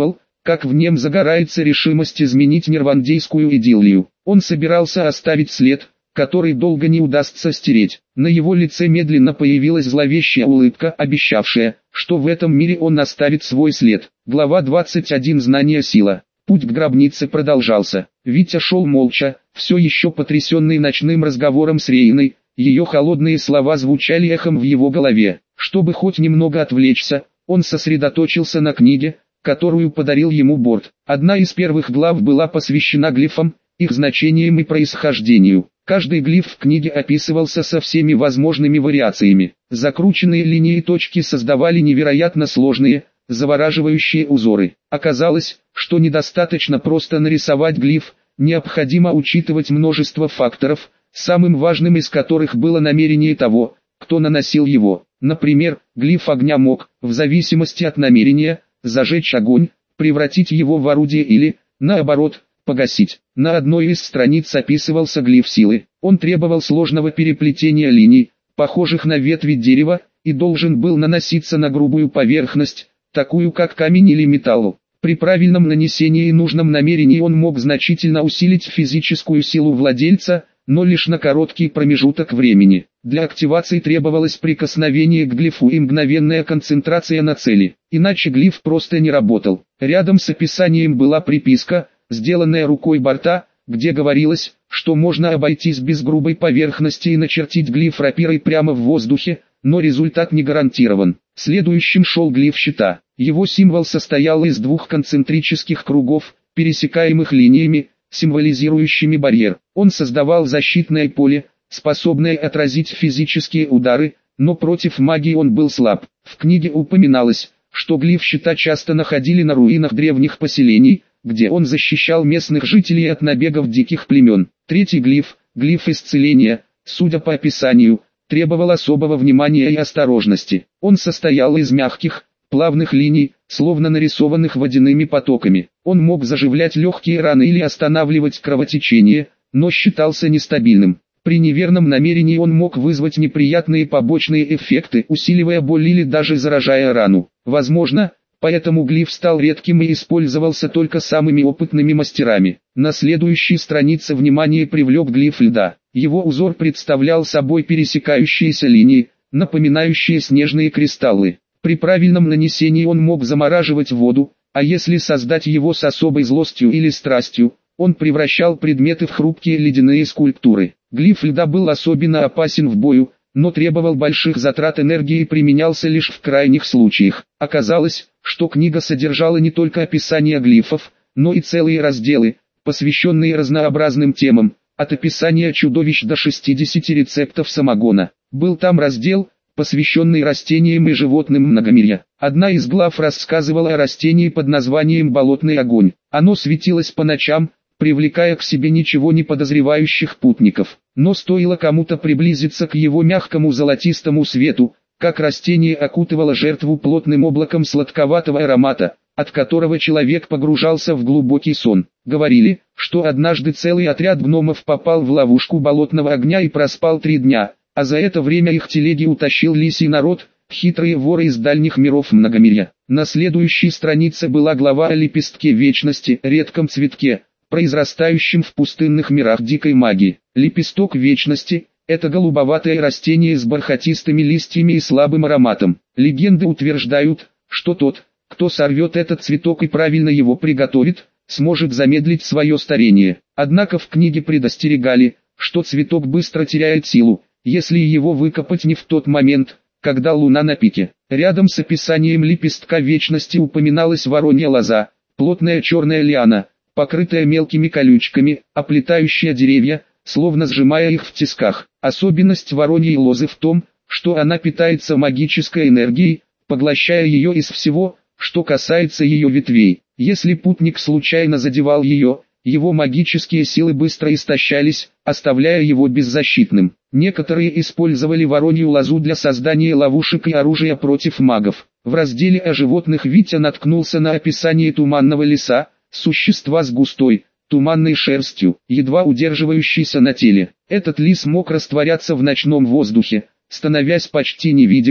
как в нем загорается решимость изменить нирвандейскую идиллию. Он собирался оставить след, который долго не удастся стереть. На его лице медленно появилась зловещая улыбка, обещавшая, что в этом мире он оставит свой след. Глава 21. Знание — сила. Путь к гробнице продолжался. Витя шел молча, все еще потрясенный ночным разговором с Рейной. Ее холодные слова звучали эхом в его голове. Чтобы хоть немного отвлечься, он сосредоточился на книге, которую подарил ему Борт. Одна из первых глав была посвящена глифам, их значениям и происхождению. Каждый глиф в книге описывался со всеми возможными вариациями. Закрученные линии и точки создавали невероятно сложные, завораживающие узоры. Оказалось, что недостаточно просто нарисовать глиф, необходимо учитывать множество факторов, самым важным из которых было намерение того, кто наносил его. Например, глиф огня мог, в зависимости от намерения, зажечь огонь, превратить его в орудие или, наоборот, погасить. На одной из страниц описывался глиф силы. Он требовал сложного переплетения линий, похожих на ветви дерева, и должен был наноситься на грубую поверхность, такую как камень или металл. При правильном нанесении и нужном намерении он мог значительно усилить физическую силу владельца, но лишь на короткий промежуток времени. Для активации требовалось прикосновение к глифу и мгновенная концентрация на цели, иначе глиф просто не работал. Рядом с описанием была приписка, сделанная рукой Борта, где говорилось, что можно обойтись без грубой поверхности и начертить глиф рапирой прямо в воздухе, но результат не гарантирован. Следующим шел глиф щита. Его символ состоял из двух концентрических кругов, пересекаемых линиями, символизирующими барьер. Он создавал защитное поле, способное отразить физические удары, но против магии он был слаб. В книге упоминалось, что глиф щита часто находили на руинах древних поселений, где он защищал местных жителей от набегов диких племен. Третий глиф, глиф исцеления, судя по описанию, требовал особого внимания и осторожности. Он состоял из мягких, плавных линий, словно нарисованных водяными потоками. Он мог заживлять легкие раны или останавливать кровотечение, но считался нестабильным. При неверном намерении он мог вызвать неприятные побочные эффекты, усиливая боль или даже заражая рану. Возможно, поэтому глиф стал редким и использовался только самыми опытными мастерами. На следующей странице внимание привлек глиф льда. Его узор представлял собой пересекающиеся линии, напоминающие снежные кристаллы. При правильном нанесении он мог замораживать воду, а если создать его с особой злостью или страстью, он превращал предметы в хрупкие ледяные скульптуры. Глиф льда был особенно опасен в бою, но требовал больших затрат энергии и применялся лишь в крайних случаях. Оказалось, что книга содержала не только описание глифов, но и целые разделы, посвященные разнообразным темам, от описания чудовищ до 60 рецептов самогона. Был там раздел, посвященный растениям и животным многомирья. Одна из глав рассказывала о растении под названием болотный огонь. Оно светилось по ночам, привлекая к себе ничего не подозревающих путников. Но стоило кому-то приблизиться к его мягкому золотистому свету, как растение окутывало жертву плотным облаком сладковатого аромата, от которого человек погружался в глубокий сон. Говорили, что однажды целый отряд гномов попал в ловушку болотного огня и проспал 3 дня, а за это время их телеги утащил лисий народ, хитрые воры из дальних миров многомирья. На следующей странице была глава о лепестке вечности, редком цветке, произрастающем в пустынных мирах дикой магии. Лепесток вечности – это голубоватое растение с бархатистыми листьями и слабым ароматом. Легенды утверждают, что тот, кто сорвет этот цветок и правильно его приготовит, сможет замедлить свое старение. Однако в книге предостерегали, что цветок быстро теряет силу, если его выкопать не в тот момент, когда луна на пике. Рядом с описанием лепестка вечности упоминалась воронья лоза, плотная черная лиана, покрытая мелкими колючками, оплетающая деревья, словно сжимая их в тисках. Особенность вороньей лозы в том, что она питается магической энергией, поглощая ее из всего, что касается ее ветвей. Если путник случайно задевал ее, его магические силы быстро истощались, оставляя его беззащитным. Некоторые использовали воронью лозу для создания ловушек и оружия против магов. В разделе о животных Витя наткнулся на описание туманного лиса, существа с густой, туманной шерстью, едва удерживающейся на теле. Этот лис мог растворяться в ночном воздухе, становясь почти невидимым,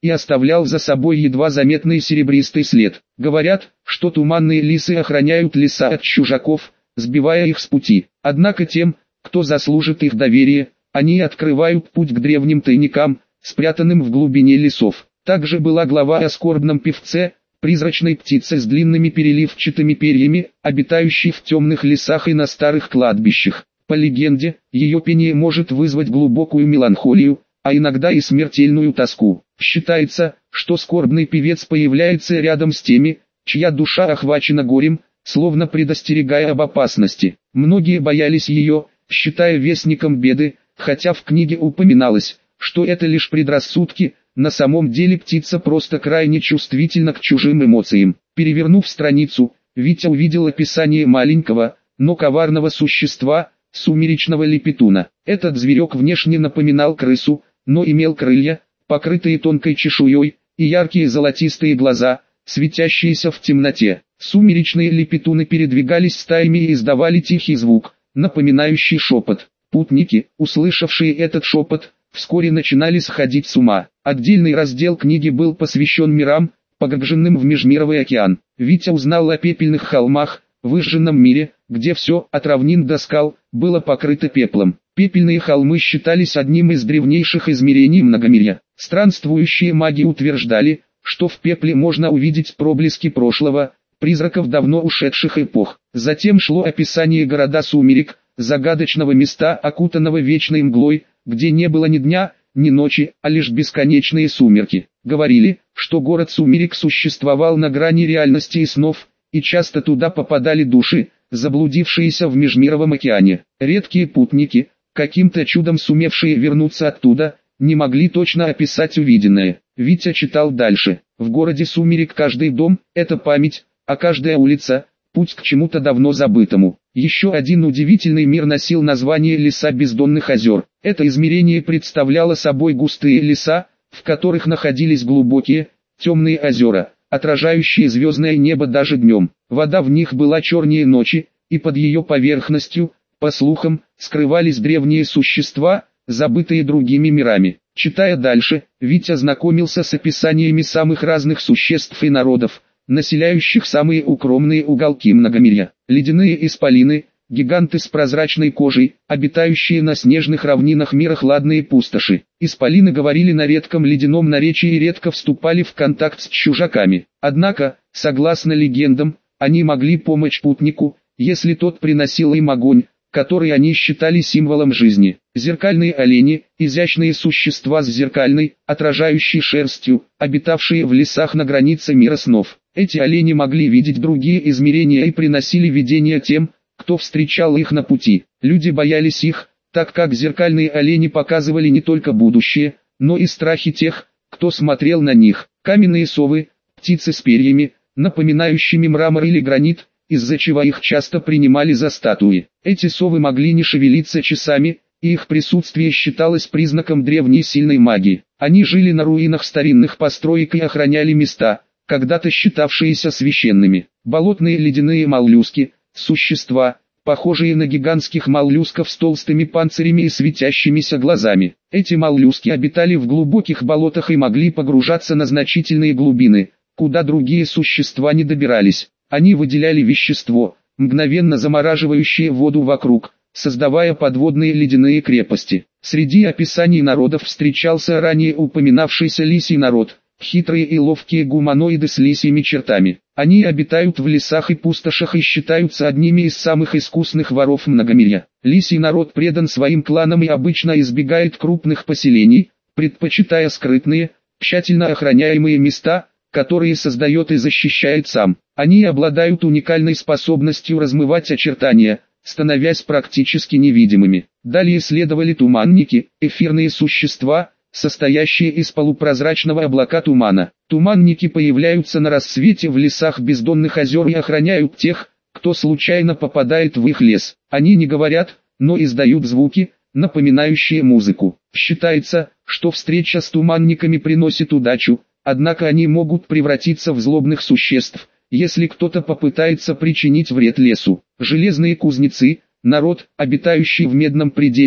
и оставлял за собой едва заметный серебристый след. Говорят, что туманные лисы охраняют леса от чужаков, сбивая их с пути. Однако тем, кто заслужит их доверие, они открывают путь к древним тайникам, спрятанным в глубине лесов. Также была глава о скорбном певце, призрачной птице с длинными переливчатыми перьями, обитающей в темных лесах и на старых кладбищах. По легенде, ее пение может вызвать глубокую меланхолию, а иногда и смертельную тоску. Считается, что скорбный певец появляется рядом с теми, чья душа охвачена горем, словно предостерегая об опасности. Многие боялись ее, считая вестником беды, хотя в книге упоминалось, что это лишь предрассудки. На самом деле птица просто крайне чувствительна к чужим эмоциям. Перевернув страницу, Витя увидел описание маленького, но коварного существа, сумеречного лепетуна. Этот зверек внешне напоминал крысу, но имел крылья, покрытые тонкой чешуей, и яркие золотистые глаза, светящиеся в темноте. Сумеречные лепетуны передвигались стаями и издавали тихий звук, напоминающий шепот. Путники, услышавшие этот шепот, вскоре начинали сходить с ума. Отдельный раздел книги был посвящен мирам, погруженным в межмировый океан. Витя узнал о пепельных холмах, выжженном мире, где все, от равнин до скал, было покрыто пеплом. Пепельные холмы считались одним из древнейших измерений многомирья. Странствующие маги утверждали, что в пепле можно увидеть проблески прошлого, призраков давно ушедших эпох. Затем шло описание города сумерек, загадочного места, окутанного вечной мглой, где не было ни дня, ни ночи, а лишь бесконечные сумерки. Говорили, что город сумерек существовал на грани реальности и снов, и часто туда попадали души, заблудившиеся в межмировом океане. Редкие путники, каким-то чудом сумевшие вернуться оттуда, не могли точно описать увиденное. Витя читал дальше. В городе сумерек каждый дом – это память, а каждая улица – путь к чему-то давно забытому. Еще один удивительный мир носил название «Леса бездонных озер». Это измерение представляло собой густые леса, в которых находились глубокие, темные озера, отражающие звездное небо даже днем. Вода в них была чернее ночи, и под ее поверхностью, по слухам, скрывались древние существа, забытые другими мирами. Читая дальше, Витя знакомился с описаниями самых разных существ и народов, населяющих самые укромные уголки многомирья. Ледяные исполины, гиганты с прозрачной кожей, обитающие на снежных равнинах мира хладные пустоши. Исполины говорили на редком ледяном наречии и редко вступали в контакт с чужаками. Однако, согласно легендам, они могли помочь путнику, если тот приносил им огонь, который они считали символом жизни. Зеркальные олени, изящные существа с зеркальной, отражающей шерстью, обитавшие в лесах на границе мира снов. Эти олени могли видеть другие измерения и приносили видения тем, кто встречал их на пути. Люди боялись их, так как зеркальные олени показывали не только будущее, но и страхи тех, кто смотрел на них. Каменные совы, птицы с перьями, напоминающими мрамор или гранит, из-за чего их часто принимали за статуи. Эти совы могли не шевелиться часами, и их присутствие считалось признаком древней сильной магии. Они жили на руинах старинных построек и охраняли места, когда-то считавшиеся священными. Болотные ледяные моллюски, существа, похожие на гигантских моллюсков с толстыми панцирями и светящимися глазами. Эти моллюски обитали в глубоких болотах и могли погружаться на значительные глубины, куда другие существа не добирались. Они выделяли вещество, мгновенно замораживающее воду вокруг, создавая подводные ледяные крепости. Среди описаний народов встречался ранее упоминавшийся лисий народ, хитрые и ловкие гуманоиды с лисьими чертами. Они обитают в лесах и пустошах и считаются одними из самых искусных воров многомирья. Лисий народ предан своим кланам и обычно избегает крупных поселений, предпочитая скрытные, тщательно охраняемые места, которые создает и защищает сам. Они обладают уникальной способностью размывать очертания, становясь практически невидимыми. Далее следовали туманники, эфирные существа, состоящие из полупрозрачного облака тумана. Туманники появляются на рассвете в лесах бездонных озер и охраняют тех, кто случайно попадает в их лес. Они не говорят, но издают звуки, напоминающие музыку. Считается, что встреча с туманниками приносит удачу, однако они могут превратиться в злобных существ, если кто-то попытается причинить вред лесу. Железные кузнецы, народ, обитающий в медном пределе,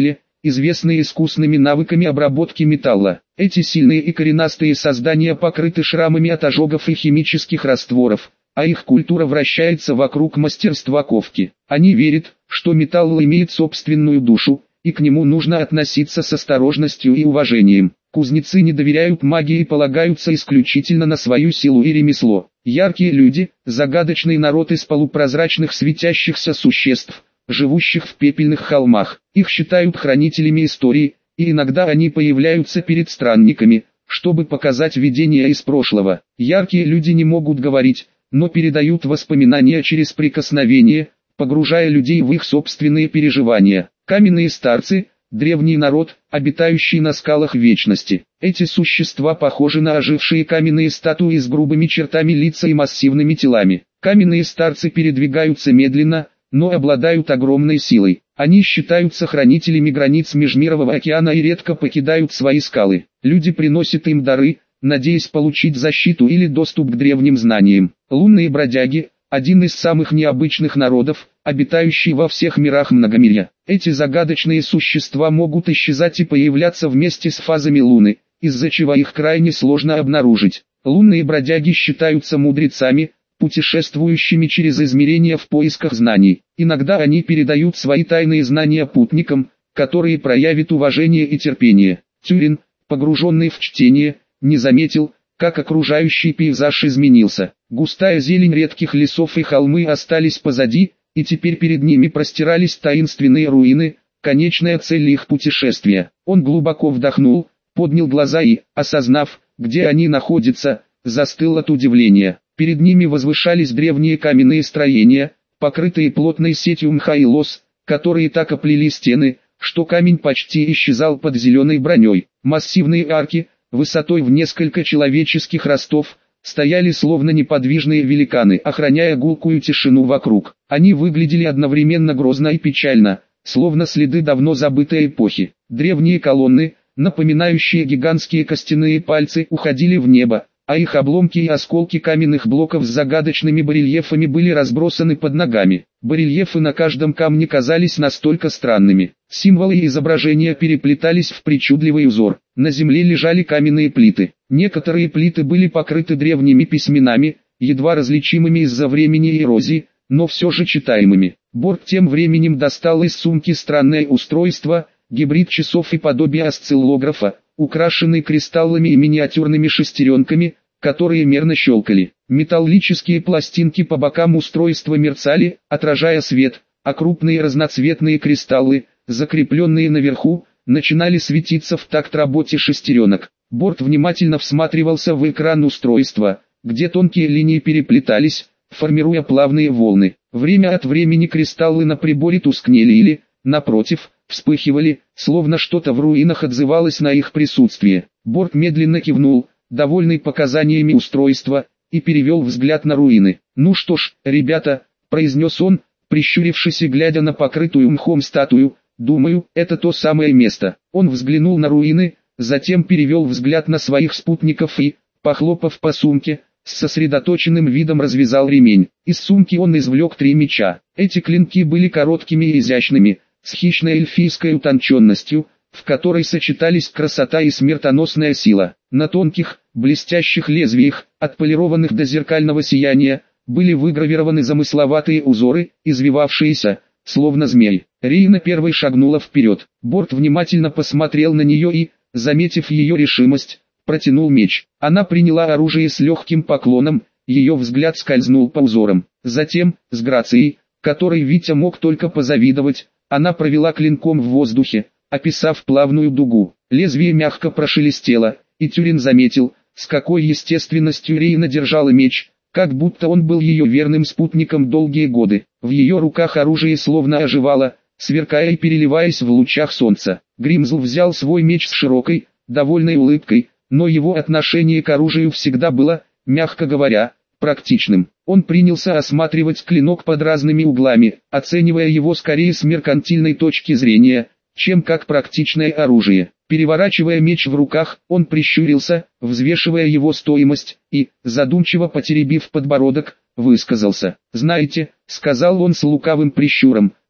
известные искусными навыками обработки металла. Эти сильные и коренастые создания покрыты шрамами от ожогов и химических растворов, а их культура вращается вокруг мастерства ковки. Они верят, что металл имеет собственную душу, и к нему нужно относиться с осторожностью и уважением. Кузнецы не доверяют магии и полагаются исключительно на свою силу и ремесло. Яркие люди, загадочный народ из полупрозрачных светящихся существ, живущих в пепельных холмах. Их считают хранителями истории, и иногда они появляются перед странниками, чтобы показать видения из прошлого. Яркие люди не могут говорить, но передают воспоминания через прикосновение, погружая людей в их собственные переживания. Каменные старцы – древний народ, обитающий на скалах вечности. Эти существа похожи на ожившие каменные статуи с грубыми чертами лица и массивными телами. Каменные старцы передвигаются медленно, но обладают огромной силой. Они считаются хранителями границ Межмирового океана и редко покидают свои скалы. Люди приносят им дары, надеясь получить защиту или доступ к древним знаниям. Лунные бродяги – один из самых необычных народов, обитающий во всех мирах многомирья. Эти загадочные существа могут исчезать и появляться вместе с фазами Луны, из-за чего их крайне сложно обнаружить. Лунные бродяги считаются мудрецами, путешествующими через измерения в поисках знаний. Иногда они передают свои тайные знания путникам, которые проявят уважение и терпение. Тюрин, погруженный в чтение, не заметил, как окружающий пейзаж изменился. Густая зелень редких лесов и холмы остались позади, и теперь перед ними простирались таинственные руины, конечная цель их путешествия. Он глубоко вдохнул, поднял глаза и, осознав, где они находятся, застыл от удивления. Перед ними возвышались древние каменные строения, покрытые плотной сетью мха и лос, которые так оплели стены, что камень почти исчезал под зеленой броней. Массивные арки, высотой в несколько человеческих ростов, стояли словно неподвижные великаны, охраняя гулкую тишину вокруг. Они выглядели одновременно грозно и печально, словно следы давно забытой эпохи. Древние колонны, напоминающие гигантские костяные пальцы, уходили в небо, а их обломки и осколки каменных блоков с загадочными барельефами были разбросаны под ногами. Барельефы на каждом камне казались настолько странными. Символы и изображения переплетались в причудливый узор. На земле лежали каменные плиты. Некоторые плиты были покрыты древними письменами, едва различимыми из-за времени и эрозии, но все же читаемыми. Борт тем временем достал из сумки странное устройство, гибрид часов и подобие осциллографа, украшенный кристаллами и миниатюрными шестеренками, которые мерно щелкали. Металлические пластинки по бокам устройства мерцали, отражая свет, а крупные разноцветные кристаллы, закрепленные наверху, начинали светиться в такт работе шестеренок. Борт внимательно всматривался в экран устройства, где тонкие линии переплетались, формируя плавные волны. Время от времени кристаллы на приборе тускнели или, напротив, вспыхивали, словно что-то в руинах отзывалось на их присутствие. Борт медленно кивнул, довольный показаниями устройства, и перевел взгляд на руины. «Ну что ж, ребята», — произнес он, прищурившись и глядя на покрытую мхом статую, «думаю, это то самое место». Он взглянул на руины, затем перевел взгляд на своих спутников и, похлопав по сумке, с сосредоточенным видом развязал ремень. Из сумки он извлек 3 меча. Эти клинки были короткими и изящными, с хищной эльфийской утонченностью, в которой сочетались красота и смертоносная сила. На тонких, блестящих лезвиях, отполированных до зеркального сияния, были выгравированы замысловатые узоры, извивавшиеся, словно змей. Рейна первой шагнула вперед. Борт внимательно посмотрел на нее и, заметив ее решимость, протянул меч. Она приняла оружие с легким поклоном, ее взгляд скользнул по узорам. Затем, с грацией, которой Витя мог только позавидовать, она провела клинком в воздухе, описав плавную дугу. Лезвие мягко прошелестело, и Тюрин заметил, с какой естественностью Рейна держала меч, как будто он был ее верным спутником долгие годы. В ее руках оружие словно оживало, сверкая и переливаясь в лучах солнца. Гримзл взял свой меч с широкой, довольной улыбкой, но его отношение к оружию всегда было, мягко говоря, практичным. Он принялся осматривать клинок под разными углами, оценивая его скорее с меркантильной точки зрения, чем как практичное оружие. Переворачивая меч в руках, он прищурился, взвешивая его стоимость, и, задумчиво потеребив подбородок, высказался. «Знаете», — сказал он с лукавым прищуром,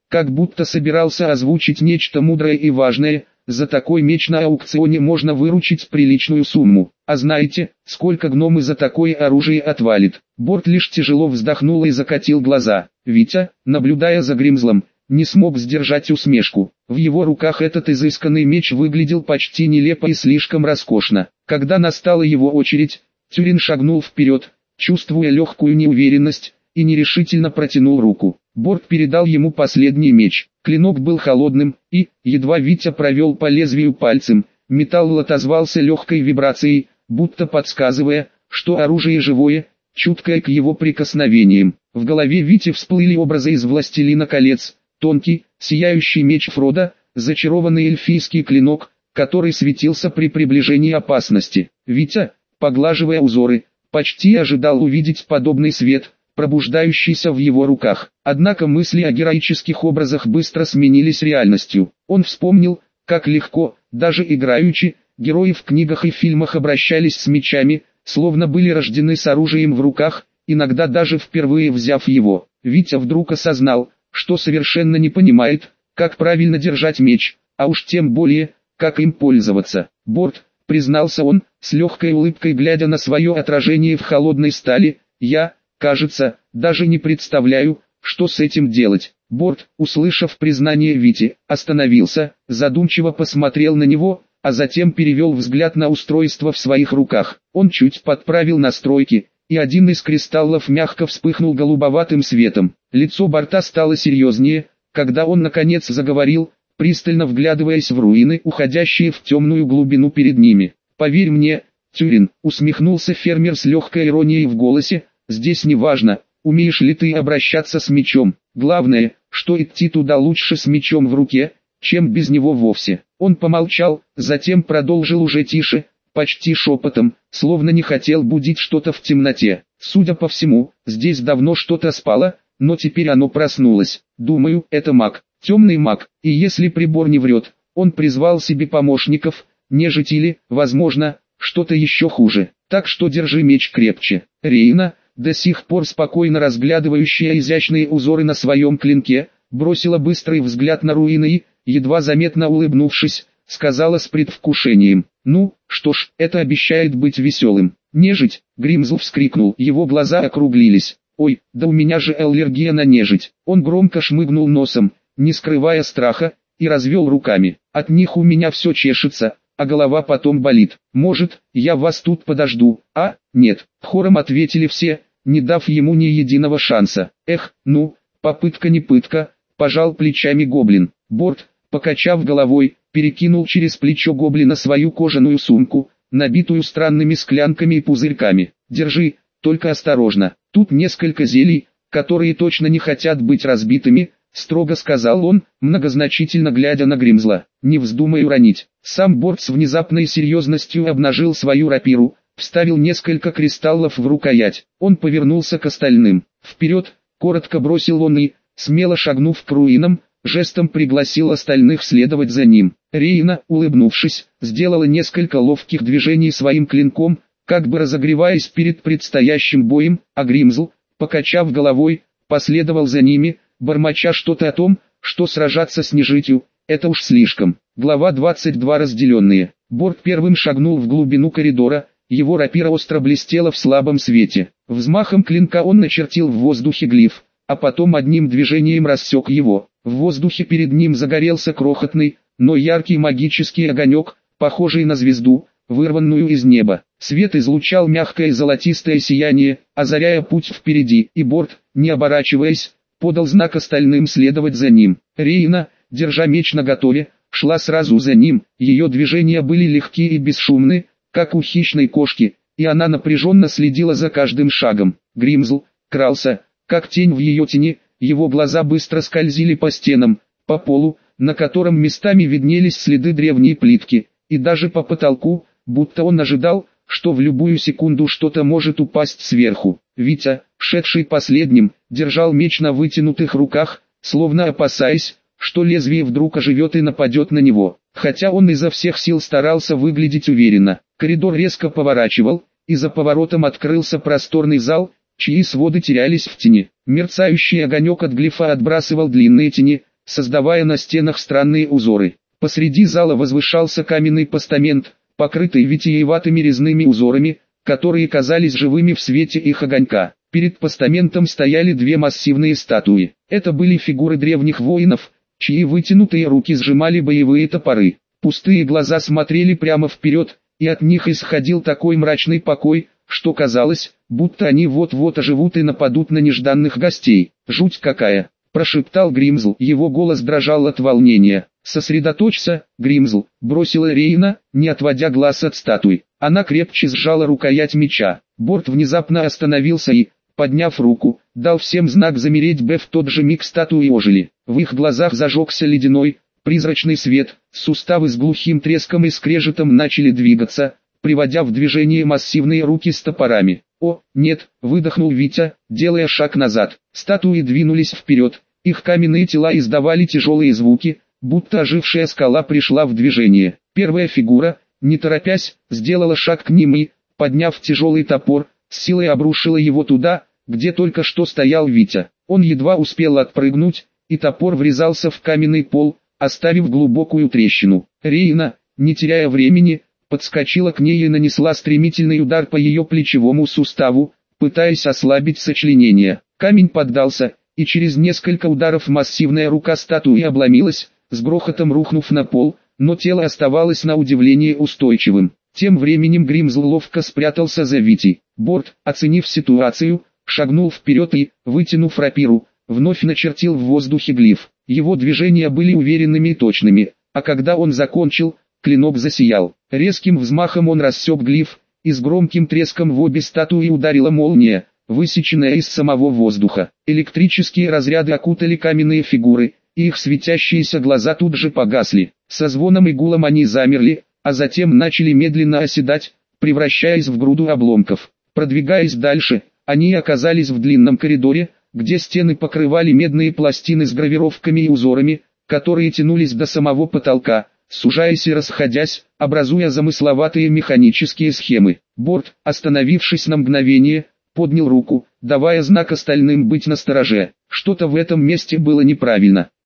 как будто собирался озвучить нечто мудрое и важное. За такой меч на аукционе можно выручить приличную сумму. А знаете, сколько гномы за такое оружие отвалит? Борт лишь тяжело вздохнул и закатил глаза. Витя, наблюдая за Гримзлом, не смог сдержать усмешку. В его руках этот изысканный меч выглядел почти нелепо и слишком роскошно. Когда настала его очередь, Тюрин шагнул вперед, чувствуя легкую неуверенность, и нерешительно протянул руку. Борт передал ему последний меч. Клинок был холодным, и, едва Витя провел по лезвию пальцем, металл отозвался легкой вибрацией, будто подсказывая, что оружие живое, чуткое к его прикосновениям. В голове Вити всплыли образы из «Властелина колец», тонкий, сияющий меч Фродо, зачарованный эльфийский клинок, который светился при приближении опасности. Витя, поглаживая узоры, почти ожидал увидеть подобный свет, пробуждающийся в его руках. Однако мысли о героических образах быстро сменились реальностью. Он вспомнил, как легко, даже играючи, герои в книгах и фильмах обращались с мечами, словно были рождены с оружием в руках, иногда даже впервые взяв его. Витя вдруг осознал, что совершенно не понимает, как правильно держать меч, а уж тем более, как им пользоваться. Борт, признался он, с легкой улыбкой глядя на свое отражение в холодной стали, я, кажется, даже не представляю, что с этим делать. Борт, услышав признание Вити, остановился, задумчиво посмотрел на него, а затем перевел взгляд на устройство в своих руках. Он чуть подправил настройки, и один из кристаллов мягко вспыхнул голубоватым светом. Лицо Борта стало серьезнее, когда он наконец заговорил, пристально вглядываясь в руины, уходящие в темную глубину перед ними. «Поверь мне, Тюрин», усмехнулся фермер с легкой иронией в голосе, «здесь не важно, умеешь ли ты обращаться с мечом. Главное, что идти туда лучше с мечом в руке, чем без него вовсе». Он помолчал, затем продолжил уже тише, почти шепотом, словно не хотел будить что-то в темноте. «Судя по всему, здесь давно что-то спало, но теперь оно проснулось. Думаю, это маг, темный маг, и если прибор не врет, он призвал себе помощников, нежить или, возможно, что-то еще хуже. Так что держи меч крепче». Рейна, до сих пор спокойно разглядывающая изящные узоры на своем клинке, бросила быстрый взгляд на руины и, едва заметно улыбнувшись, сказала с предвкушением: «Ну, что ж, это обещает быть веселым». «Нежить!» — Гримзл вскрикнул, его глаза округлились. «Ой, да у меня же аллергия на нежить». Он громко шмыгнул носом, не скрывая страха, и развел руками. «От них у меня все чешется, а голова потом болит. Может, я вас тут подожду?» «А, нет», — хором ответили все, не дав ему ни единого шанса. «Эх, ну, попытка не пытка», — пожал плечами гоблин. Борт, покачав головой, перекинул через плечо гоблина свою кожаную сумку, набитую странными склянками и пузырьками. «Держи, только осторожно, тут несколько зелий, которые точно не хотят быть разбитыми», — строго сказал он, многозначительно глядя на Гримзла. «Не вздумай уронить». Сам Борт с внезапной серьезностью обнажил свою рапиру, вставил несколько кристаллов в рукоять. Он повернулся к остальным. «Вперед!» — коротко бросил он и, смело шагнув к руинам, жестом пригласил остальных следовать за ним. Рейна, улыбнувшись, сделала несколько ловких движений своим клинком, как бы разогреваясь перед предстоящим боем, а Гримзл, покачав головой, последовал за ними, бормоча что-то о том, что сражаться с нежитью — это уж слишком. Глава 22. Разделенные. Борт первым шагнул в глубину коридора, его рапира остро блестела в слабом свете. Взмахом клинка он начертил в воздухе глиф, а потом одним движением рассек его. В воздухе перед ним загорелся крохотный, но яркий магический огонек, похожий на звезду, вырванную из неба. Свет излучал мягкое золотистое сияние, озаряя путь впереди, и Борт, не оборачиваясь, подал знак остальным следовать за ним. Рейна, держа меч наготове, шла сразу за ним, ее движения были легкие и бесшумны, как у хищной кошки, и она напряженно следила за каждым шагом. Гримзл крался, как тень в ее тени, его глаза быстро скользили по стенам, по полу, на котором местами виднелись следы древней плитки, и даже по потолку, будто он ожидал, что в любую секунду что-то может упасть сверху. Витя, шедший последним, держал меч на вытянутых руках, словно опасаясь, что лезвие вдруг оживет и нападет на него. Хотя он изо всех сил старался выглядеть уверенно. Коридор резко поворачивал, и за поворотом открылся просторный зал, чьи своды терялись в тени. Мерцающий огонек от глифа отбрасывал длинные тени, создавая на стенах странные узоры. Посреди зала возвышался каменный постамент, покрытый витиеватыми резными узорами, которые казались живыми в свете их огонька. Перед постаментом стояли две массивные статуи. Это были фигуры древних воинов, чьи вытянутые руки сжимали боевые топоры. Пустые глаза смотрели прямо вперед, и от них исходил такой мрачный покой, что казалось, будто они вот-вот оживут и нападут на нежданных гостей. «Жуть какая!» – прошептал Гримзл. Его голос дрожал от волнения. «Сосредоточься, Гримзл», – бросила Рейна, не отводя глаз от статуи. Она крепче сжала рукоять меча. Борт внезапно остановился и, подняв руку, дал всем знак замереть. В тот же миг статуи ожили. В их глазах зажегся ледяной, призрачный свет, суставы с глухим треском и скрежетом начали двигаться, приводя в движение массивные руки с топорами. «О, нет!» – выдохнул Витя, делая шаг назад. Статуи двинулись вперед, их каменные тела издавали тяжелые звуки, будто ожившая скала пришла в движение. Первая фигура, не торопясь, сделала шаг к ним и, подняв тяжелый топор, с силой обрушила его туда, где только что стоял Витя. Он едва успел отпрыгнуть, и топор врезался в каменный пол, оставив глубокую трещину. Рейна, не теряя времени, подскочила к ней и нанесла стремительный удар по ее плечевому суставу, пытаясь ослабить сочленение. Камень поддался, и через несколько ударов массивная рука статуи обломилась, с грохотом рухнув на пол, но тело оставалось на удивление устойчивым. Тем временем Гримзл ловко спрятался за Витей. Борт, оценив ситуацию, шагнул вперед и, вытянув рапиру, вновь начертил в воздухе глиф. Его движения были уверенными и точными, а когда он закончил, клинок засиял. Резким взмахом он рассек глиф, и с громким треском в обе статуи ударила молния, высеченная из самого воздуха. Электрические разряды окутали каменные фигуры, и их светящиеся глаза тут же погасли. Со звоном и гулом они замерли, а затем начали медленно оседать, превращаясь в груду обломков. Продвигаясь дальше, они оказались в длинном коридоре, где стены покрывали медные пластины с гравировками и узорами, которые тянулись до самого потолка, сужаясь и расходясь, образуя замысловатые механические схемы. Борт, остановившись на мгновение, поднял руку, давая знак остальным быть настороже. Что-то в этом месте было неправильно.